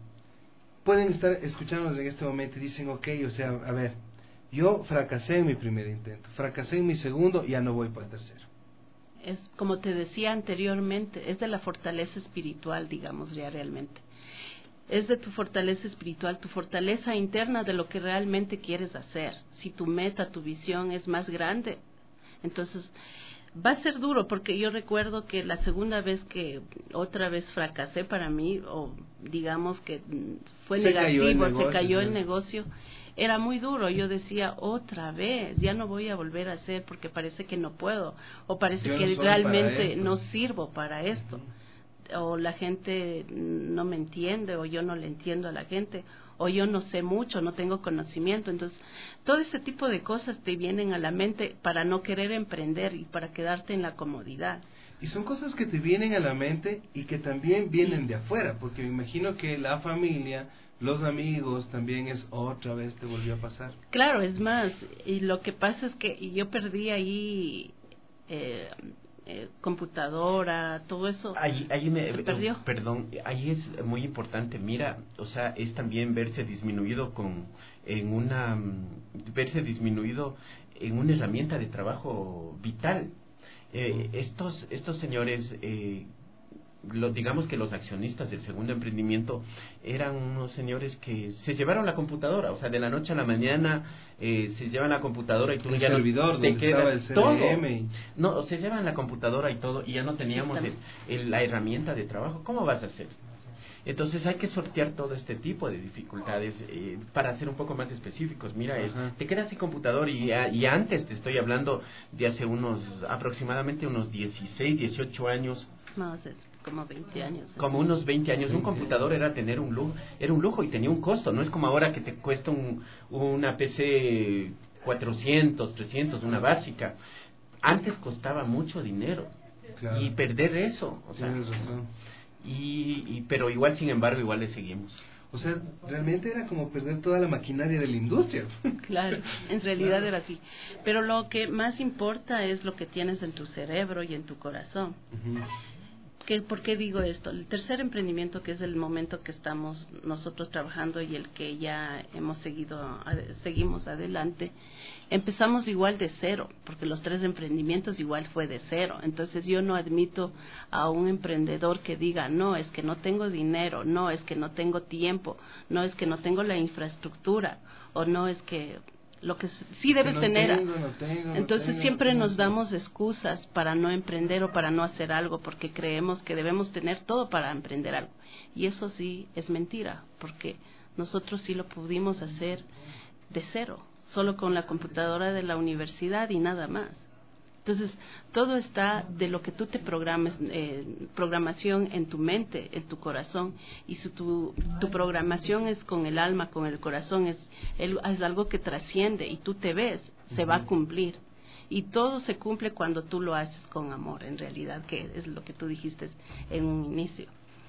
[SPEAKER 2] pueden estar escuchándonos en este momento y dicen, ok, o sea, a ver, yo fracasé en mi primer intento, fracasé en mi segundo, ya no voy para el tercero.
[SPEAKER 3] Es como te decía anteriormente, es de la fortaleza espiritual, digamos, ya realmente. Es de tu fortaleza espiritual, tu fortaleza interna de lo que realmente quieres hacer. Si tu meta, tu visión es más grande, entonces va a ser duro, porque yo recuerdo que la segunda vez que otra vez fracasé para mí, o digamos que fue
[SPEAKER 2] se
[SPEAKER 3] negativo,
[SPEAKER 2] cayó negocio,
[SPEAKER 3] se cayó
[SPEAKER 2] sí.
[SPEAKER 3] el negocio, era muy duro. Yo decía, otra vez, ya no voy a volver a hacer porque parece que no puedo, o parece
[SPEAKER 2] yo
[SPEAKER 3] que
[SPEAKER 2] no
[SPEAKER 3] realmente no sirvo para esto. Uh-huh. O la gente no me entiende, o yo no le entiendo a la gente, o yo no sé mucho, no tengo conocimiento. Entonces, todo ese tipo de cosas te vienen a la mente para no querer emprender y para quedarte en la comodidad.
[SPEAKER 2] Y son cosas que te vienen a la mente y que también vienen de afuera, porque me imagino que la familia, los amigos, también es otra vez te volvió a pasar.
[SPEAKER 3] Claro, es más, y lo que pasa es que yo perdí ahí eh, eh, computadora, todo eso
[SPEAKER 4] ahí, ahí me,
[SPEAKER 3] se perdió.
[SPEAKER 4] Eh, perdón, ahí es muy importante, mira, o sea, es también verse disminuido con en una verse disminuido en una herramienta de trabajo vital. Eh, estos estos señores eh, lo, digamos que los accionistas del segundo emprendimiento eran unos señores que se llevaron la computadora, o sea, de la noche a la mañana eh, se llevan la computadora y tú
[SPEAKER 2] el
[SPEAKER 4] ya
[SPEAKER 2] servidor,
[SPEAKER 4] no te queda
[SPEAKER 2] el
[SPEAKER 4] todo.
[SPEAKER 2] C R M y...
[SPEAKER 4] No, se llevan la computadora y todo y ya no teníamos el, el, la herramienta de trabajo. ¿Cómo vas a hacer? Entonces hay que sortear todo este tipo de dificultades eh, para ser un poco más específicos. Mira, es, te quedas sin computador y, y antes te estoy hablando de hace unos aproximadamente unos dieciséis, dieciocho años.
[SPEAKER 3] No, es como veinte años. ¿eh?
[SPEAKER 4] Como unos veinte años. Un computador era tener un lujo, era un lujo y tenía un costo. No es como ahora que te cuesta un, una P C cuatrocientos, trescientos, una básica. Antes costaba mucho dinero. Claro. Y perder eso, o sea,
[SPEAKER 2] tienes razón.
[SPEAKER 4] Y, y, pero igual, sin embargo, igual le seguimos.
[SPEAKER 2] O sea, realmente era como perder toda la maquinaria de la industria.
[SPEAKER 3] Claro, en realidad era así. Pero lo que más importa es lo que tienes en tu cerebro y en tu corazón. Uh-huh. ¿Qué, ¿Por qué digo esto? El tercer emprendimiento, que es el momento que estamos nosotros trabajando y el que ya hemos seguido, seguimos adelante, empezamos igual de cero, porque los tres emprendimientos igual fue de cero. Entonces yo no admito a un emprendedor que diga, no, es que no tengo dinero, no, es que no tengo tiempo, no, es que no tengo la infraestructura, o no, es que lo que sí debes
[SPEAKER 2] no
[SPEAKER 3] tener.
[SPEAKER 2] Tengo, no tengo,
[SPEAKER 3] Entonces
[SPEAKER 2] no tengo,
[SPEAKER 3] siempre
[SPEAKER 2] no
[SPEAKER 3] nos
[SPEAKER 2] tengo.
[SPEAKER 3] damos excusas para no emprender o para no hacer algo, porque creemos que debemos tener todo para emprender algo. Y eso sí es mentira, porque nosotros sí lo pudimos hacer de cero, solo con la computadora de la universidad y nada más. Entonces, todo está de lo que tú te programes, eh, programación en tu mente, en tu corazón, y si tu, tu programación es con el alma, con el corazón, es, es algo que trasciende y tú te ves, se va a cumplir. Y todo se cumple cuando tú lo haces con amor, en realidad, que es lo que tú dijiste en un inicio.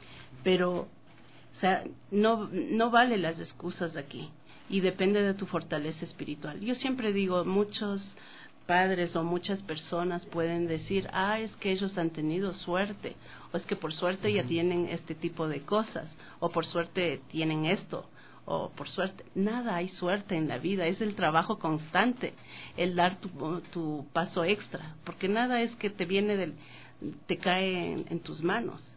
[SPEAKER 3] Pero, o sea, no, no vale las excusas aquí, y depende de tu fortaleza espiritual. Yo siempre digo, muchos padres o muchas personas pueden decir, ah, es que ellos han tenido suerte, o es que por suerte ya tienen este tipo de cosas, o por suerte tienen esto, o por suerte. Nada hay suerte en la vida, es el trabajo constante, el dar tu, tu paso extra, porque nada es que te viene del, te cae en, en tus manos,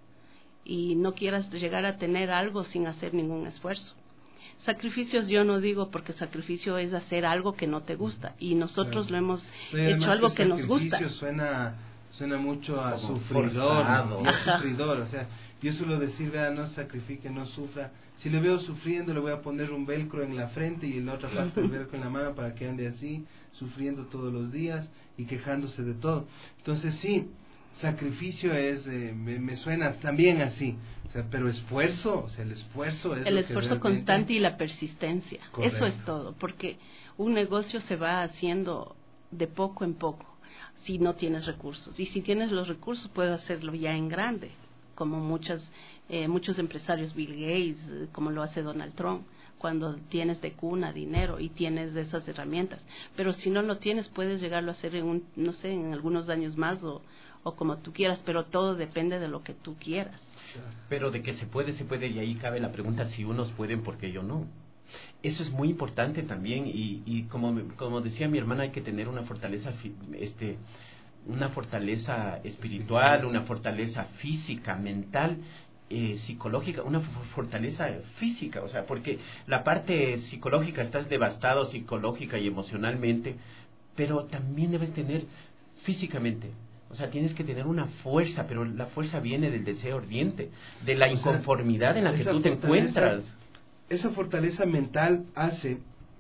[SPEAKER 3] y no quieras llegar a tener algo sin hacer ningún esfuerzo. Sacrificios yo no digo, porque sacrificio es hacer algo que no te gusta, y nosotros claro. lo hemos Pero hecho algo que, que nos gusta.
[SPEAKER 2] Suena, suena mucho a Como sufridor, ¿no? a sufridor, o sea, yo suelo decir, vea, no sacrifique, no sufra. Si le veo sufriendo, le voy a poner un velcro en la frente y en la otra parte el velcro en la mano para que ande así, sufriendo todos los días y quejándose de todo. Entonces sí, sacrificio es, eh, me, me suena también así. O sea, pero esfuerzo, o sea, el esfuerzo es
[SPEAKER 3] el
[SPEAKER 2] lo
[SPEAKER 3] esfuerzo
[SPEAKER 2] que realmente...
[SPEAKER 3] constante y la persistencia.
[SPEAKER 2] Correcto.
[SPEAKER 3] Eso es todo, porque un negocio se va haciendo de poco en poco si no tienes recursos, y si tienes los recursos puedes hacerlo ya en grande, como muchas eh, muchos empresarios, Bill Gates, eh, como lo hace Donald Trump, cuando tienes de cuna dinero y tienes esas herramientas. Pero si no lo tienes, puedes llegarlo a hacer en un, no sé, en algunos años más o o como tú quieras, pero todo depende de lo que tú quieras.
[SPEAKER 4] Pero de que se puede, se puede, y ahí cabe la pregunta, si unos pueden, ¿por qué yo no? Eso es muy importante también, y, y como, como decía mi hermana, hay que tener una fortaleza, este, una fortaleza espiritual, una fortaleza física, mental, eh, psicológica, una fortaleza física, o sea, porque la parte psicológica, estás devastado psicológica y emocionalmente, pero también debes tener físicamente. O sea, tienes que tener una fuerza, pero la fuerza viene del deseo ardiente, de la inconformidad en la que tú te encuentras.
[SPEAKER 2] Esa fortaleza mental hace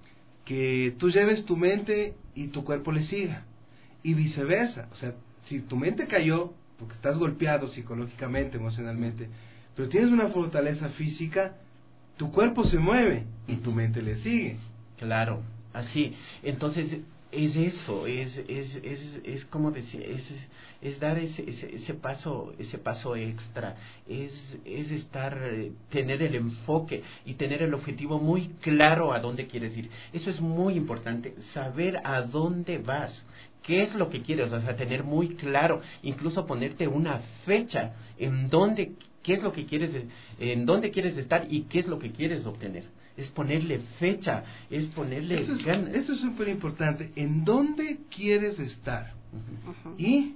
[SPEAKER 2] que tú lleves tu mente y tu cuerpo le siga, y viceversa. O sea, si tu mente cayó, porque estás golpeado psicológicamente, emocionalmente, pero tienes una fortaleza física, tu cuerpo se mueve y tu mente le sigue.
[SPEAKER 4] Claro, así. Entonces... es eso, es es es es como decir, es es dar ese ese ese paso ese paso extra, es es estar tener el enfoque y tener el objetivo muy claro a dónde quieres ir. Eso es muy importante, saber a dónde vas, qué es lo que quieres, o sea, tener muy claro, incluso ponerte una fecha en dónde, qué es lo que quieres, en dónde quieres estar y qué es lo que quieres obtener. Es ponerle fecha, es ponerle
[SPEAKER 2] esto es,
[SPEAKER 4] ganas.
[SPEAKER 2] Esto es súper importante. ¿En dónde quieres estar? Uh-huh. Y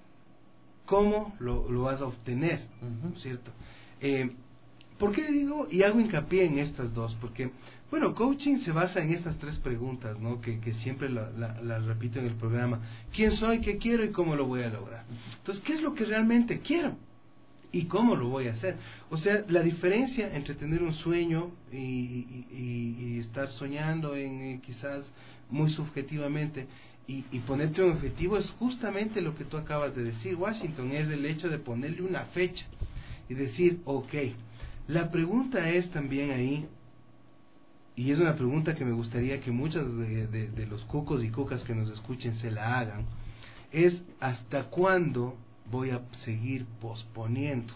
[SPEAKER 2] cómo lo, lo vas a obtener, uh-huh. ¿cierto? Eh, ¿Por qué digo y hago hincapié en estas dos? Porque, bueno, coaching se basa en estas tres preguntas, ¿no? Que, que siempre las la, la repito en el programa. ¿Quién soy? ¿Qué quiero? ¿Y cómo lo voy a lograr? Entonces, ¿qué es lo que realmente quiero? ¿Y cómo lo voy a hacer? O sea, la diferencia entre tener un sueño y, y, y, y estar soñando en eh, quizás muy subjetivamente y, y ponerte un objetivo es justamente lo que tú acabas de decir, Washington, es el hecho de ponerle una fecha y decir, ok, la pregunta es también ahí, y es una pregunta que me gustaría que muchos de, de, de los cucos y cucas que nos escuchen se la hagan, es ¿hasta cuándo voy a seguir posponiendo?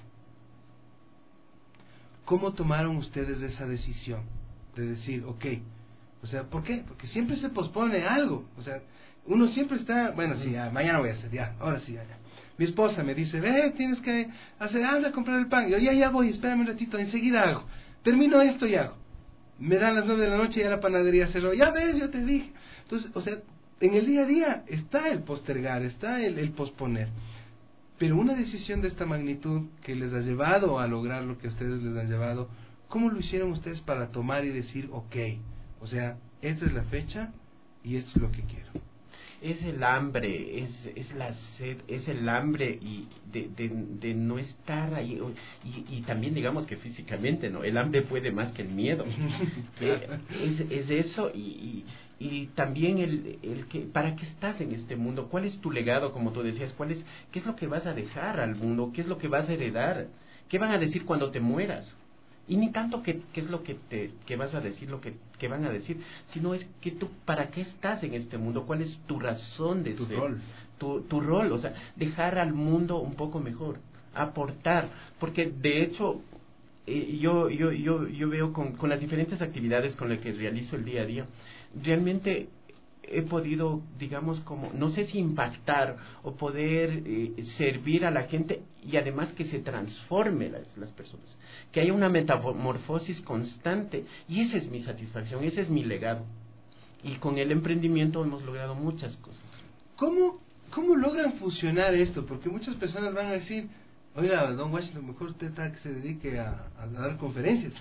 [SPEAKER 2] ¿Cómo tomaron ustedes esa decisión de decir, ok, o sea, ¿por qué? Porque siempre se pospone algo, o sea, uno siempre está, bueno, sí, ya, mañana voy a hacer, ya, ahora sí, ya, ya. Mi esposa me dice, ve, tienes que hacer, anda a comprar el pan. Yo, ya, ya voy, espérame un ratito, enseguida hago. Termino esto y hago. Me dan las nueve de la noche y ya la panadería cerró. Ya ves, yo te dije. Entonces, o sea, en el día a día está el postergar, está el, el posponer. Pero una decisión de esta magnitud que les ha llevado a lograr lo que a ustedes les han llevado, ¿cómo lo hicieron ustedes para tomar y decir, ok, o sea, esta es la fecha y esto es lo que quiero?
[SPEAKER 4] Es el hambre, es, es la sed, es el hambre y de, de, de no estar ahí, y, y también digamos que físicamente, ¿no? El hambre puede más que el miedo. eh, es, es eso y, y, y también el, el que, ¿para qué estás en este mundo? ¿Cuál es tu legado, como tú decías? ¿Cuál es, qué es lo que vas a dejar al mundo? ¿Qué es lo que vas a heredar? ¿Qué van a decir cuando te mueras? Y ni tanto qué que es lo que te que vas a decir, lo que, que van a decir, sino es que tú, ¿para qué estás en este mundo? ¿Cuál es tu razón de
[SPEAKER 2] tu
[SPEAKER 4] ser?
[SPEAKER 2] Rol.
[SPEAKER 4] Tu, tu rol, o sea, dejar al mundo un poco mejor, aportar, porque de hecho, eh, yo, yo, yo, yo veo con, con las diferentes actividades con las que realizo el día a día, realmente he podido, digamos, como, no sé si impactar o poder eh, servir a la gente y además que se transforme las, las personas, que haya una metamorfosis constante, y esa es mi satisfacción, ese es mi legado. Y con el emprendimiento hemos logrado muchas cosas.
[SPEAKER 2] ¿Cómo, cómo logran fusionar esto? Porque muchas personas van a decir, oiga, don Washington, mejor usted está que se dedique a, a dar conferencias.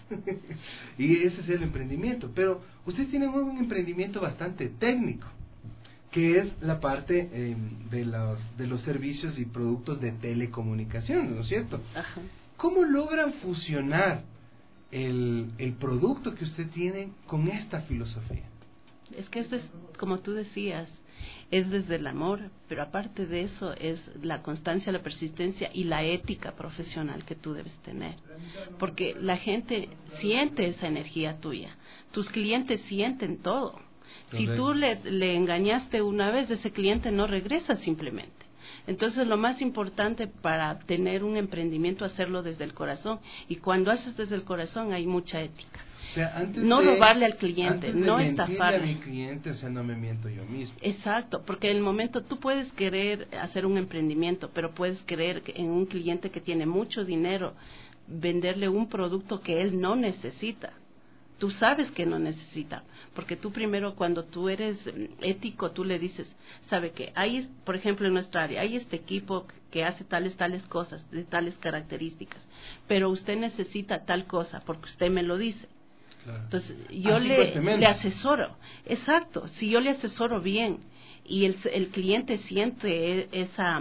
[SPEAKER 2] Y ese es el emprendimiento. Pero ustedes tienen un emprendimiento bastante técnico, que es la parte eh, de, los, de los servicios y productos de telecomunicación, ¿no es cierto?
[SPEAKER 3] Ajá.
[SPEAKER 2] ¿Cómo logran fusionar el, el producto que usted tiene con esta filosofía?
[SPEAKER 3] Es que es des, como tú decías, es desde el amor, pero aparte de eso es la constancia, la persistencia y la ética profesional que tú debes tener. Porque la gente siente esa energía tuya, tus clientes sienten todo. Si tú le, le engañaste una vez, ese cliente no regresa simplemente. Entonces lo más importante para tener un emprendimiento es hacerlo desde el corazón, y cuando haces desde el corazón hay mucha ética.
[SPEAKER 2] O sea, antes
[SPEAKER 3] no
[SPEAKER 2] de,
[SPEAKER 3] robarle al cliente,
[SPEAKER 2] antes de
[SPEAKER 3] no
[SPEAKER 2] mentirle
[SPEAKER 3] estafarle
[SPEAKER 2] a mi cliente, o sea, no me miento yo mismo.
[SPEAKER 3] Exacto, porque en el momento tú puedes querer hacer un emprendimiento, pero puedes querer en un cliente que tiene mucho dinero venderle un producto que él no necesita. Tú sabes que no necesita, porque tú primero, cuando tú eres ético, tú le dices, sabe que hay, por ejemplo, en nuestra área, hay este equipo que hace tales, tales cosas, de tales características, pero usted necesita tal cosa, porque usted me lo dice. Claro. Entonces, yo
[SPEAKER 2] Así
[SPEAKER 3] le, le asesoro, exacto, si yo le asesoro bien, y el, el cliente siente esa,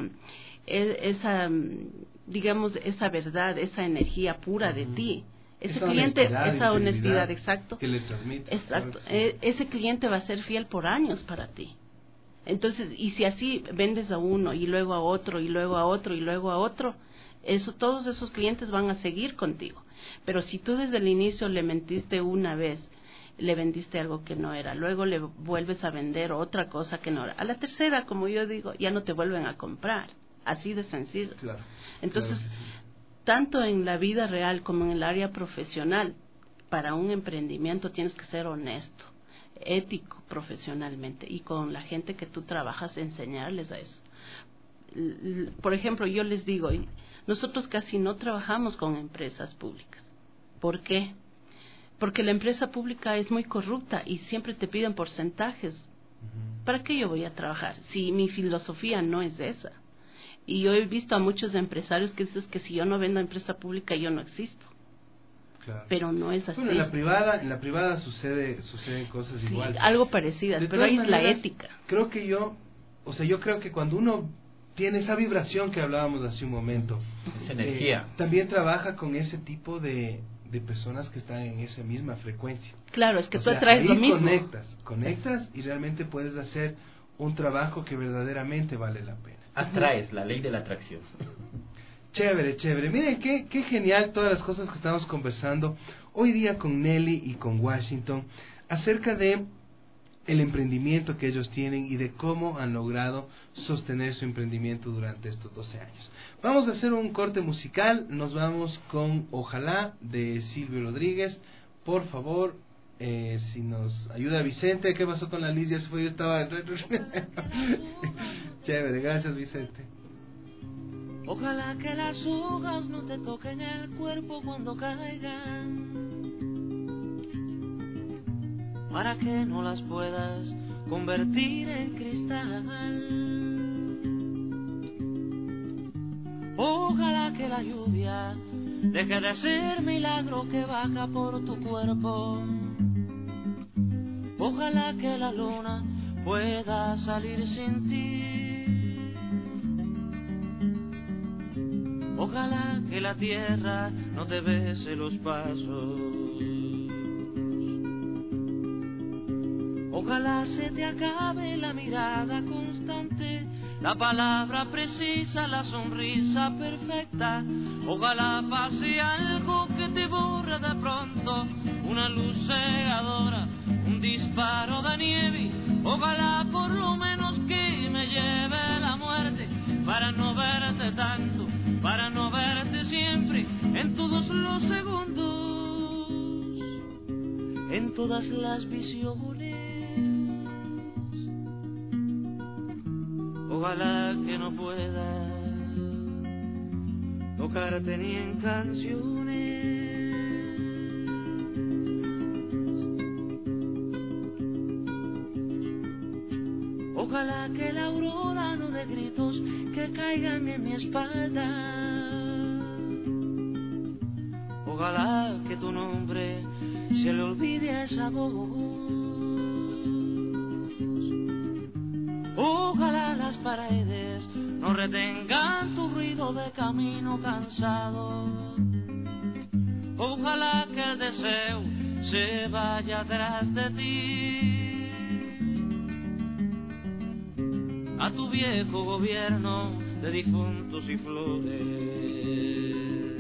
[SPEAKER 3] esa, digamos, esa verdad, esa energía pura uh-huh. de ti, ese esa cliente, esa honestidad, exacto,
[SPEAKER 2] que le transmite,
[SPEAKER 3] exacto,
[SPEAKER 2] claro, sí.
[SPEAKER 3] Ese cliente va a ser fiel por años para ti. Entonces, y si así vendes a uno y luego a otro y luego a otro y luego a otro, eso, todos esos clientes van a seguir contigo. Pero si tú desde el inicio le mentiste una vez, le vendiste algo que no era, luego le vuelves a vender otra cosa que no era, a la tercera, como yo digo, ya no te vuelven a comprar, así de sencillo.
[SPEAKER 2] Claro,
[SPEAKER 3] entonces
[SPEAKER 2] claro que sí.
[SPEAKER 3] Tanto en la vida real como en el área profesional, para un emprendimiento tienes que ser honesto, ético profesionalmente, y con la gente que tú trabajas enseñarles a eso. Por ejemplo, yo les digo, nosotros casi no trabajamos con empresas públicas. ¿Por qué? Porque la empresa pública es muy corrupta y siempre te piden porcentajes. Uh-huh. ¿Para qué yo voy a trabajar si mi filosofía no es esa? Y yo he visto a muchos empresarios que dicen que si yo no vendo a empresa pública yo no existo. Claro. Pero no es así.
[SPEAKER 2] Bueno, en la privada, en la privada sucede, suceden cosas
[SPEAKER 3] sí,
[SPEAKER 2] iguales.
[SPEAKER 3] Algo parecidas, pero ahí es la ética.
[SPEAKER 2] Creo que yo, o sea, yo creo que cuando uno tiene esa vibración que hablábamos hace un momento,
[SPEAKER 4] esa energía,
[SPEAKER 2] eh, también trabaja con ese tipo de, de personas que están en esa misma frecuencia.
[SPEAKER 3] Claro, es que
[SPEAKER 2] o
[SPEAKER 3] tú
[SPEAKER 2] sea,
[SPEAKER 3] atraes
[SPEAKER 2] ahí
[SPEAKER 3] lo mismo.
[SPEAKER 2] Conectas, conectas y realmente puedes hacer un trabajo que verdaderamente vale la pena.
[SPEAKER 4] Atraes, la ley de la atracción.
[SPEAKER 2] Chévere, chévere. Miren, qué, qué genial todas las cosas que estamos conversando. hoy día con Nelly y con Washington acerca de el emprendimiento que ellos tienen y de cómo han logrado sostener su emprendimiento durante estos doce años. Vamos a hacer un corte musical, nos vamos con Ojalá de Silvio Rodríguez. Por favor, eh, si nos ayuda Vicente. ¿Qué pasó con la Liz? Ya se fue, yo estaba... Chévere, gracias Vicente.
[SPEAKER 11] Ojalá que las hojas no te toquen el cuerpo cuando caigan, para que no las puedas convertir en cristal. Ojalá que la lluvia deje de ser milagro que baja por tu cuerpo. Ojalá que la luna pueda salir sin ti. Ojalá que la tierra no te bese los pasos. Ojalá se te acabe la mirada constante, la palabra precisa, la sonrisa perfecta. Ojalá pase algo que te borre de pronto, una luz cegadora, un disparo de nieve. Ojalá por lo menos que me lleve la muerte, para no verte tanto, para no verte siempre, en todos los segundos, en todas las visiones. Ojalá que no pueda tocarte ni en canciones. Ojalá que la aurora no dé gritos que caigan en mi espalda. Ojalá que tu nombre se le olvide a esa voz. Ojalá las paredes no retengan tu ruido de camino cansado. Ojalá que el deseo se vaya atrás de ti, a tu viejo gobierno de difuntos y flores.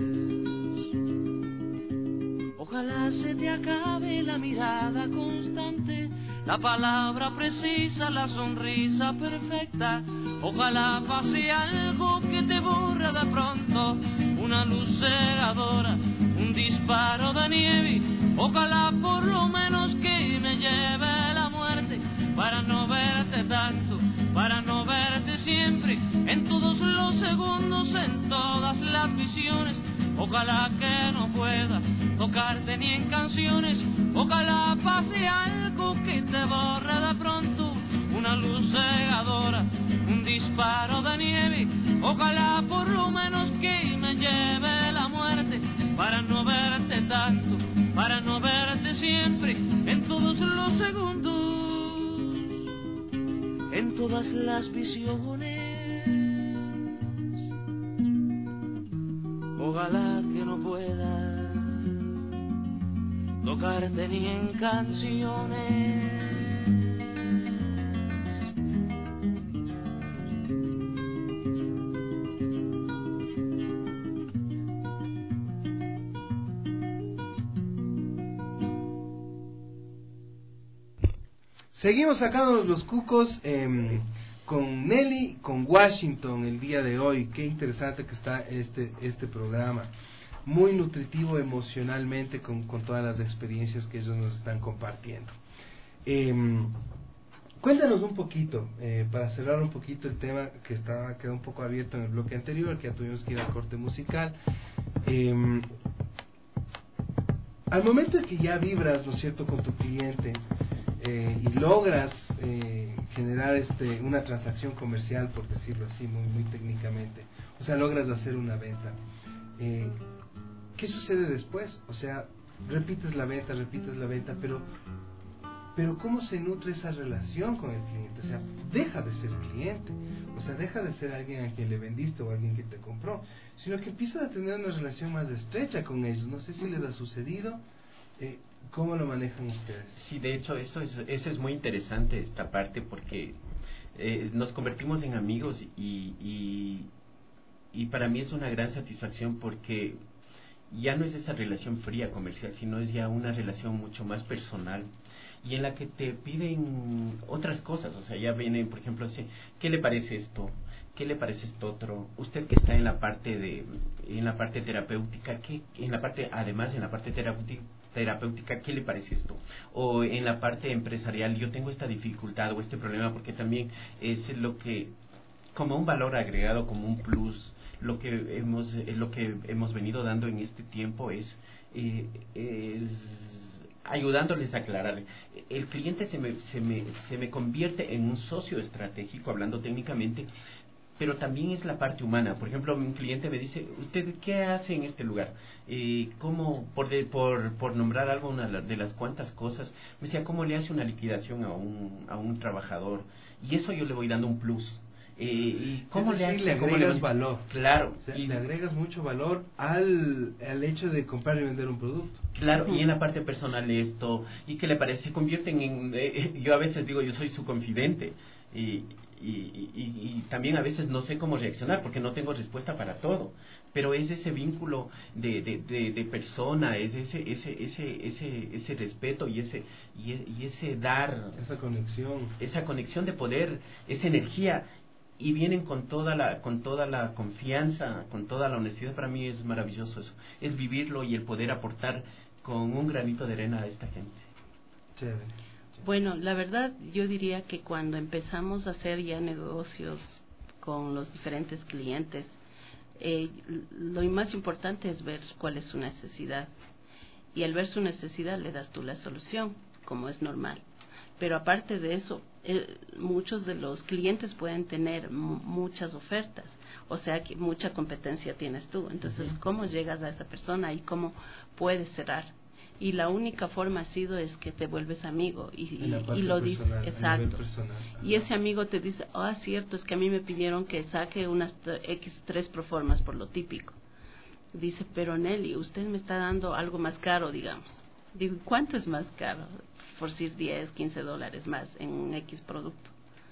[SPEAKER 11] Ojalá se te acabe la mirada constante, la palabra precisa, la sonrisa perfecta. Ojalá pase algo que te borre de pronto, una luz cegadora, un disparo de nieve. Ojalá por lo menos que me lleve la muerte, para no verte tanto, para no verte siempre, en todos los segundos, en todas las visiones. Ojalá que no pueda tocarte ni en canciones. Ojalá pase algo que te borre de pronto, una luz cegadora, un disparo de nieve. Ojalá por lo menos que me lleve la muerte, para no verte tanto, para no verte siempre, en todos los segundos, en todas las visiones. Ojalá que no pueda tocarte ni en canciones.
[SPEAKER 2] Seguimos sacándonos los cucos eh, con Nelly, con Washington el día de hoy. Qué interesante que está este este programa, muy nutritivo emocionalmente con, con todas las experiencias que ellos nos están compartiendo. Eh, cuéntanos un poquito, eh, para cerrar un poquito el tema que estaba quedó un poco abierto en el bloque anterior, que ya tuvimos que ir al corte musical. Eh, al momento en que ya vibras, ¿no es cierto?, con tu cliente, Eh, y logras eh, generar este una transacción comercial, por decirlo así, muy muy técnicamente, o sea, logras hacer una venta, eh, ¿qué sucede después? O sea, repites la venta, repites la venta, pero pero ¿cómo se nutre esa relación con el cliente? O sea, deja de ser cliente, o sea, deja de ser alguien a quien le vendiste o alguien que te compró, sino que empiezas a tener una relación más estrecha con ellos. No sé si les ha sucedido. Eh, ¿Cómo lo manejan ustedes?
[SPEAKER 4] Sí, de hecho, esto es, eso es muy interesante, esta parte, porque eh, nos convertimos en amigos y, y, y para mí es una gran satisfacción, porque ya no es esa relación fría comercial, sino es ya una relación mucho más personal y en la que te piden otras cosas. O sea, ya vienen, por ejemplo, así, ¿qué le parece esto? ¿Qué le parece esto otro? Usted que está en la parte de en la parte terapéutica, ¿qué, en la parte además en la parte terapéutica terapéutica, ¿qué le parece esto? O en la parte empresarial, yo tengo esta dificultad o este problema, porque también es lo que, como un valor agregado, como un plus, lo que hemos, lo que hemos venido dando en este tiempo es, eh, es ayudándoles a aclarar. El cliente se me, se me, se me convierte en un socio estratégico, hablando técnicamente, pero también es la parte humana. Por ejemplo, un cliente me dice, ¿usted qué hace en este lugar? Eh, ¿Cómo, por, de, por, por nombrar algo, una de las cuantas cosas, me decía, ¿cómo le hace una liquidación a un, a un trabajador? Y eso yo le voy dando un plus. Eh, ¿Y cómo
[SPEAKER 2] es
[SPEAKER 4] le
[SPEAKER 2] decir,
[SPEAKER 4] hace?
[SPEAKER 2] le
[SPEAKER 4] ¿Cómo
[SPEAKER 2] agregas
[SPEAKER 4] le...
[SPEAKER 2] valor?
[SPEAKER 4] Claro.
[SPEAKER 2] O sea,
[SPEAKER 4] y
[SPEAKER 2] le agregas mucho valor al, al hecho de comprar y vender un producto.
[SPEAKER 4] Claro, uh-huh. Y en la parte personal esto, ¿y qué le parece? Se convierten en... Eh, yo a veces digo, yo soy su confidente. Y... Y, y, y también a veces no sé cómo reaccionar porque no tengo respuesta para todo, pero es ese vínculo de, de, de, de persona, es ese ese ese ese ese respeto y ese y, y ese dar,
[SPEAKER 2] esa conexión,
[SPEAKER 4] esa conexión de poder, esa energía, y vienen con toda la con toda la confianza, con toda la honestidad. Para mí es maravilloso eso, es vivirlo y el poder aportar con un granito de arena a esta gente.
[SPEAKER 2] Chévere.
[SPEAKER 3] Bueno, la verdad yo diría que cuando empezamos a hacer ya negocios con los diferentes clientes, eh, lo más importante es ver cuál es su necesidad. Y al ver su necesidad le das tú la solución, como es normal. Pero aparte de eso, eh, muchos de los clientes pueden tener m- muchas ofertas, o sea que mucha competencia tienes tú. Entonces, uh-huh. ¿Cómo llegas a esa persona y cómo puedes cerrar? Y la única forma ha sido es que te vuelves amigo y, y, y lo dices, exacto. Y ese amigo te dice, ah, oh, cierto, es que a mí me pidieron que saque unas X tres proformas por lo típico. Dice, pero Nelly, usted me está dando algo más caro, digamos. Digo, ¿cuánto es más caro? Por si diez, quince dólares más en un X producto.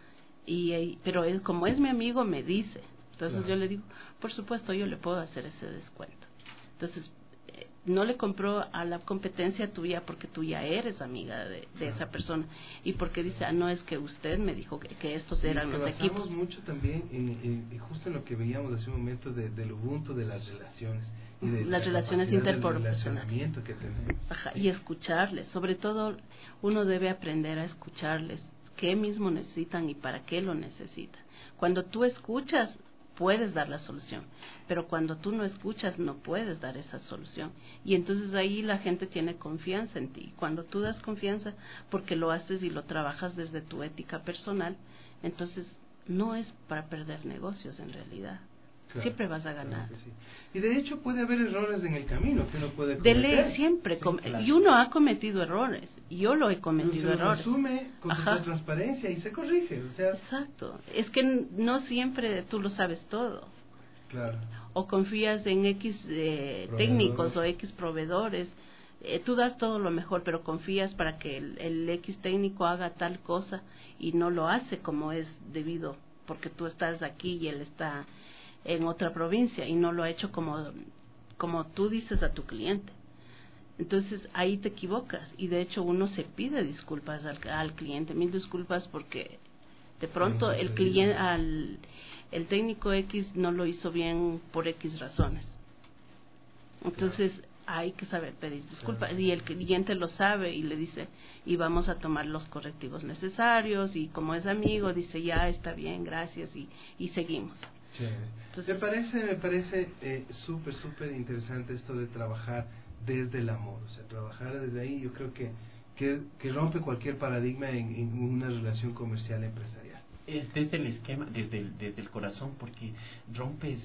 [SPEAKER 3] Y pero él, como es mi amigo, me dice. Entonces claro. Yo le digo, por supuesto, yo le puedo hacer ese descuento. Entonces, no le compró a la competencia tuya porque tú ya eres amiga de, de esa persona y porque dice, ah, no, es que usted me dijo que, que estos
[SPEAKER 2] sí,
[SPEAKER 3] eran
[SPEAKER 2] es que
[SPEAKER 3] los equipos.
[SPEAKER 2] mucho también en, en, en justo en lo que veíamos hace un momento de, del Ubuntu de las relaciones y de
[SPEAKER 3] las
[SPEAKER 2] la
[SPEAKER 3] relaciones interpersonales
[SPEAKER 2] que tenemos.
[SPEAKER 3] Ajá, y escucharles, sobre todo uno debe aprender a escucharles qué mismo necesitan y para qué lo necesitan. Cuando tú escuchas puedes dar la solución, pero cuando tú no escuchas no puedes dar esa solución, y entonces ahí la gente tiene confianza en ti. Cuando tú das confianza porque lo haces y lo trabajas desde tu ética personal, entonces no es para perder negocios en realidad. Claro, siempre vas a ganar.
[SPEAKER 2] Claro sí. Y de hecho puede haber errores en el camino que uno puede cometer.
[SPEAKER 3] De ley siempre, sí, com- claro. Y uno ha cometido errores, yo lo he cometido
[SPEAKER 2] Pero se
[SPEAKER 3] errores.
[SPEAKER 2] Se asume con total transparencia y se corrige. O sea,
[SPEAKER 3] exacto, es que no siempre tú lo sabes todo.
[SPEAKER 2] Claro.
[SPEAKER 3] O confías en X eh, técnicos o X proveedores, eh, tú das todo lo mejor, pero confías para que el, el X técnico haga tal cosa y no lo hace como es debido, porque tú estás aquí y él está en otra provincia y no lo ha hecho como, como tú dices a tu cliente. Entonces ahí te equivocas y de hecho uno se pide disculpas al, al cliente, mil disculpas porque de pronto el cliente, al, el técnico X no lo hizo bien por X razones. Entonces hay que saber pedir disculpas y el cliente lo sabe y le dice, y vamos a tomar los correctivos necesarios, y como es amigo dice, ya está bien, gracias, y, y seguimos.
[SPEAKER 2] Entonces, me parece, me parece eh, súper, súper interesante esto de trabajar desde el amor, o sea, trabajar desde ahí, yo creo que, que, que rompe cualquier paradigma en, en una relación comercial empresarial.
[SPEAKER 4] Es desde el esquema, desde el, desde el corazón, porque rompes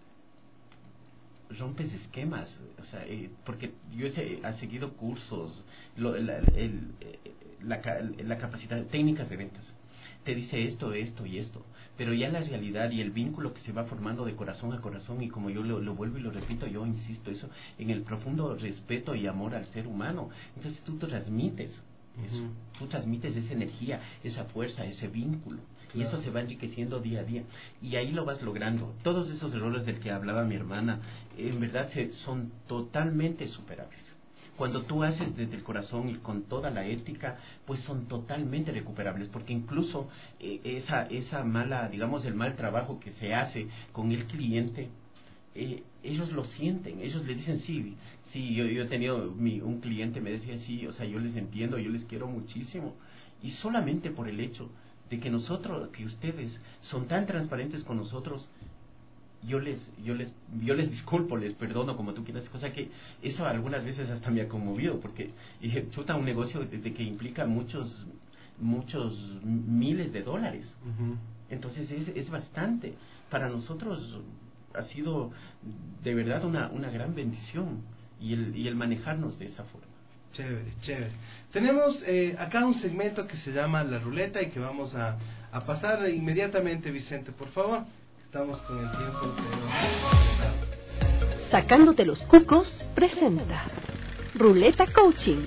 [SPEAKER 4] rompes esquemas, o sea, eh, porque yo he, he seguido cursos, lo, la, el, la, la capacidad, técnicas de ventas. Te dice esto, esto y esto, pero ya la realidad y el vínculo que se va formando de corazón a corazón, y como yo lo, lo vuelvo y lo repito, yo insisto eso, en el profundo respeto y amor al ser humano, entonces tú transmites, Es, uh-huh. Tú transmites esa energía, esa fuerza, ese vínculo. Claro. Y eso se va enriqueciendo día a día. Y ahí lo vas logrando. Todos esos errores del que hablaba mi hermana, en verdad se, son totalmente superables. Cuando tú haces desde el corazón y con toda la ética, pues son totalmente recuperables, porque incluso eh, esa esa mala, digamos, el mal trabajo que se hace con el cliente, eh, ellos lo sienten, ellos le dicen sí, sí, yo, yo he tenido mi, un cliente me decía sí, o sea, yo les entiendo, yo les quiero muchísimo, y solamente por el hecho de que nosotros, que ustedes son tan transparentes con nosotros, yo les yo les yo les disculpo, les perdono, como tú quieras, cosa que eso algunas veces hasta me ha conmovido, porque dije, chuta, un negocio de, de que implica muchos muchos miles de dólares. Uh-huh. Entonces es, es bastante. Para nosotros ha sido de verdad una, una gran bendición y el, y el manejarnos de esa forma.
[SPEAKER 2] Chévere, chévere. Tenemos eh, acá un segmento que se llama La Ruleta y que vamos a, a pasar inmediatamente, Vicente, por favor. Estamos con el tiempo. Pero...
[SPEAKER 1] Sacándote los cucos, presenta Ruleta Coaching.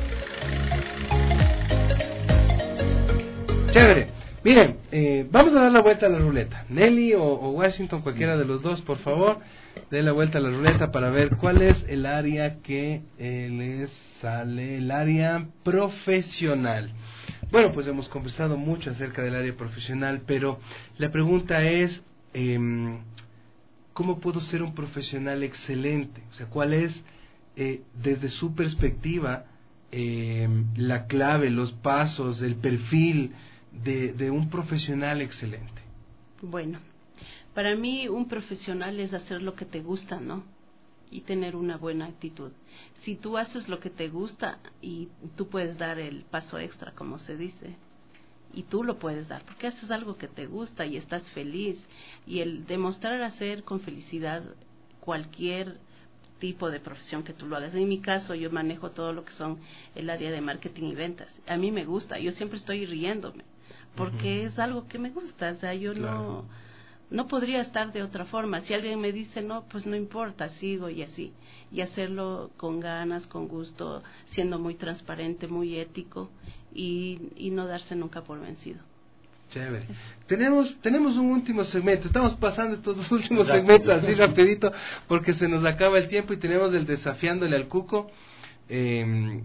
[SPEAKER 2] Chévere. Miren, eh, vamos a dar la vuelta a la ruleta. Nelly o, o Washington, cualquiera de los dos, por favor, den la vuelta a la ruleta para ver cuál es el área que eh, les sale, el área profesional. Bueno, pues hemos conversado mucho acerca del área profesional, pero la pregunta es, eh, ¿cómo puedo ser un profesional excelente? O sea, ¿cuál es, eh, desde su perspectiva, eh, la clave, los pasos, el perfil de, de un profesional excelente?
[SPEAKER 3] Bueno, para mí un profesional es hacer lo que te gusta, ¿no? Y tener una buena actitud. Si tú haces lo que te gusta y tú puedes dar el paso extra, como se dice, y tú lo puedes dar, porque haces algo que te gusta y estás feliz, y el demostrar hacer con felicidad cualquier tipo de profesión que tú lo hagas. En mi caso, yo manejo todo lo que son el área de marketing y ventas. A mí me gusta, yo siempre estoy riéndome, porque uh-huh. es algo que me gusta, o sea, yo claro. no... no podría estar de otra forma. Si alguien me dice no, pues no importa, sigo y así. Y hacerlo con ganas, con gusto, siendo muy transparente, muy ético y, y no darse nunca por vencido.
[SPEAKER 2] Chévere. Tenemos tenemos un último segmento. Estamos pasando estos dos últimos segmentos así rapidito porque se nos acaba el tiempo y tenemos el desafiándole al cuco. Eh,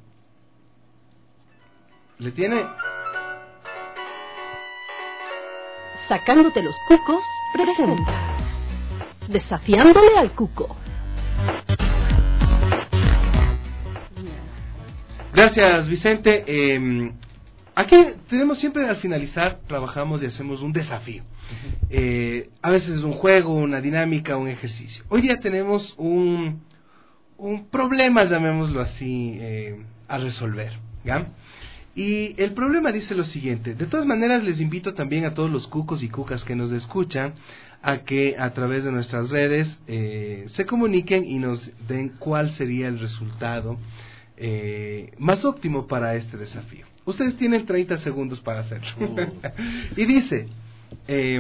[SPEAKER 2] ¿Le tiene?
[SPEAKER 1] Sacándote los cucos, presenta Desafiándole al cuco.
[SPEAKER 2] Gracias, Vicente. Eh, aquí tenemos siempre al finalizar, trabajamos y hacemos un desafío. Eh, a veces es un juego, una dinámica, un ejercicio. Hoy día tenemos un, un problema, llamémoslo así, eh, a resolver, ¿ya? Y el problema dice lo siguiente. De todas maneras, les invito también a todos los cucos y cucas que nos escuchan a que a través de nuestras redes eh, se comuniquen y nos den cuál sería el resultado eh, más óptimo para este desafío. Ustedes tienen treinta segundos para hacerlo. Uh. Y dice, eh,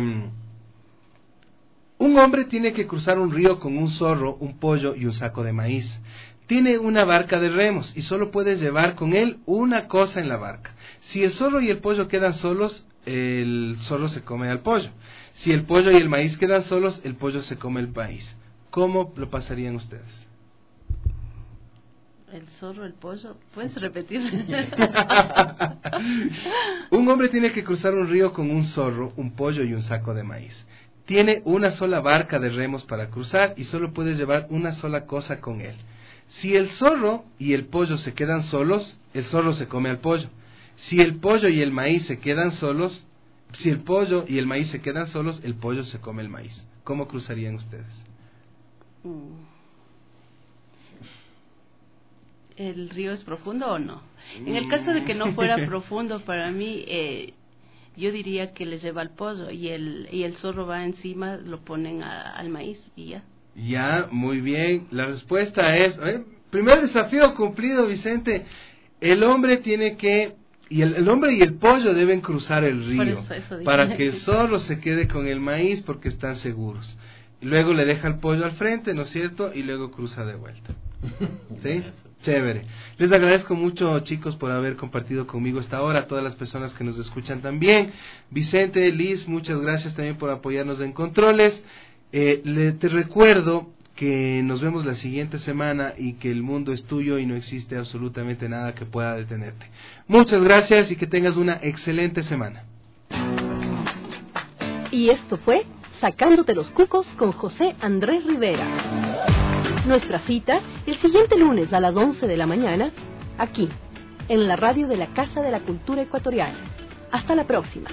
[SPEAKER 2] un hombre tiene que cruzar un río con un zorro, un pollo y un saco de maíz. Tiene una barca de remos y solo puedes llevar con él una cosa en la barca. Si el zorro y el pollo quedan solos, el zorro se come al pollo. Si el pollo y el maíz quedan solos, el pollo se come el maíz. ¿Cómo lo pasarían ustedes?
[SPEAKER 3] El zorro, el pollo, ¿puedes repetir?
[SPEAKER 2] Un hombre tiene que cruzar un río con un zorro, un pollo y un saco de maíz. Tiene una sola barca de remos para cruzar y solo puedes llevar una sola cosa con él. Si el zorro y el pollo se quedan solos, el zorro se come al pollo. Si el pollo y el maíz se quedan solos, si el pollo y el maíz se quedan solos, el pollo se come el maíz. ¿Cómo cruzarían ustedes?
[SPEAKER 3] ¿El río es profundo o no? En el caso de que no fuera profundo, para mí, eh, yo diría que les lleva al pollo y el, y el zorro va encima, lo ponen a, al maíz y ya.
[SPEAKER 2] Ya, muy bien. La respuesta es, ¿eh? Primer desafío cumplido, Vicente. El hombre tiene que, y el, el hombre y el pollo deben cruzar el río
[SPEAKER 3] eso, eso
[SPEAKER 2] para que el zorro se quede con el maíz porque están seguros. Luego le deja el pollo al frente, ¿no es cierto? Y luego cruza de vuelta. ¿Sí? Chévere. Les agradezco mucho, chicos, por haber compartido conmigo esta hora, a todas las personas que nos escuchan también. Vicente, Liz, muchas gracias también por apoyarnos en controles. Eh, le, te recuerdo que nos vemos la siguiente semana y que el mundo es tuyo y no existe absolutamente nada que pueda detenerte. Muchas gracias y que tengas una excelente semana.
[SPEAKER 1] Y esto fue Sacándote los Cucos con José Andrés Rivera. Nuestra cita el siguiente lunes a las once de la mañana, aquí, en la radio de la Casa de la Cultura Ecuatoriana. Hasta la próxima.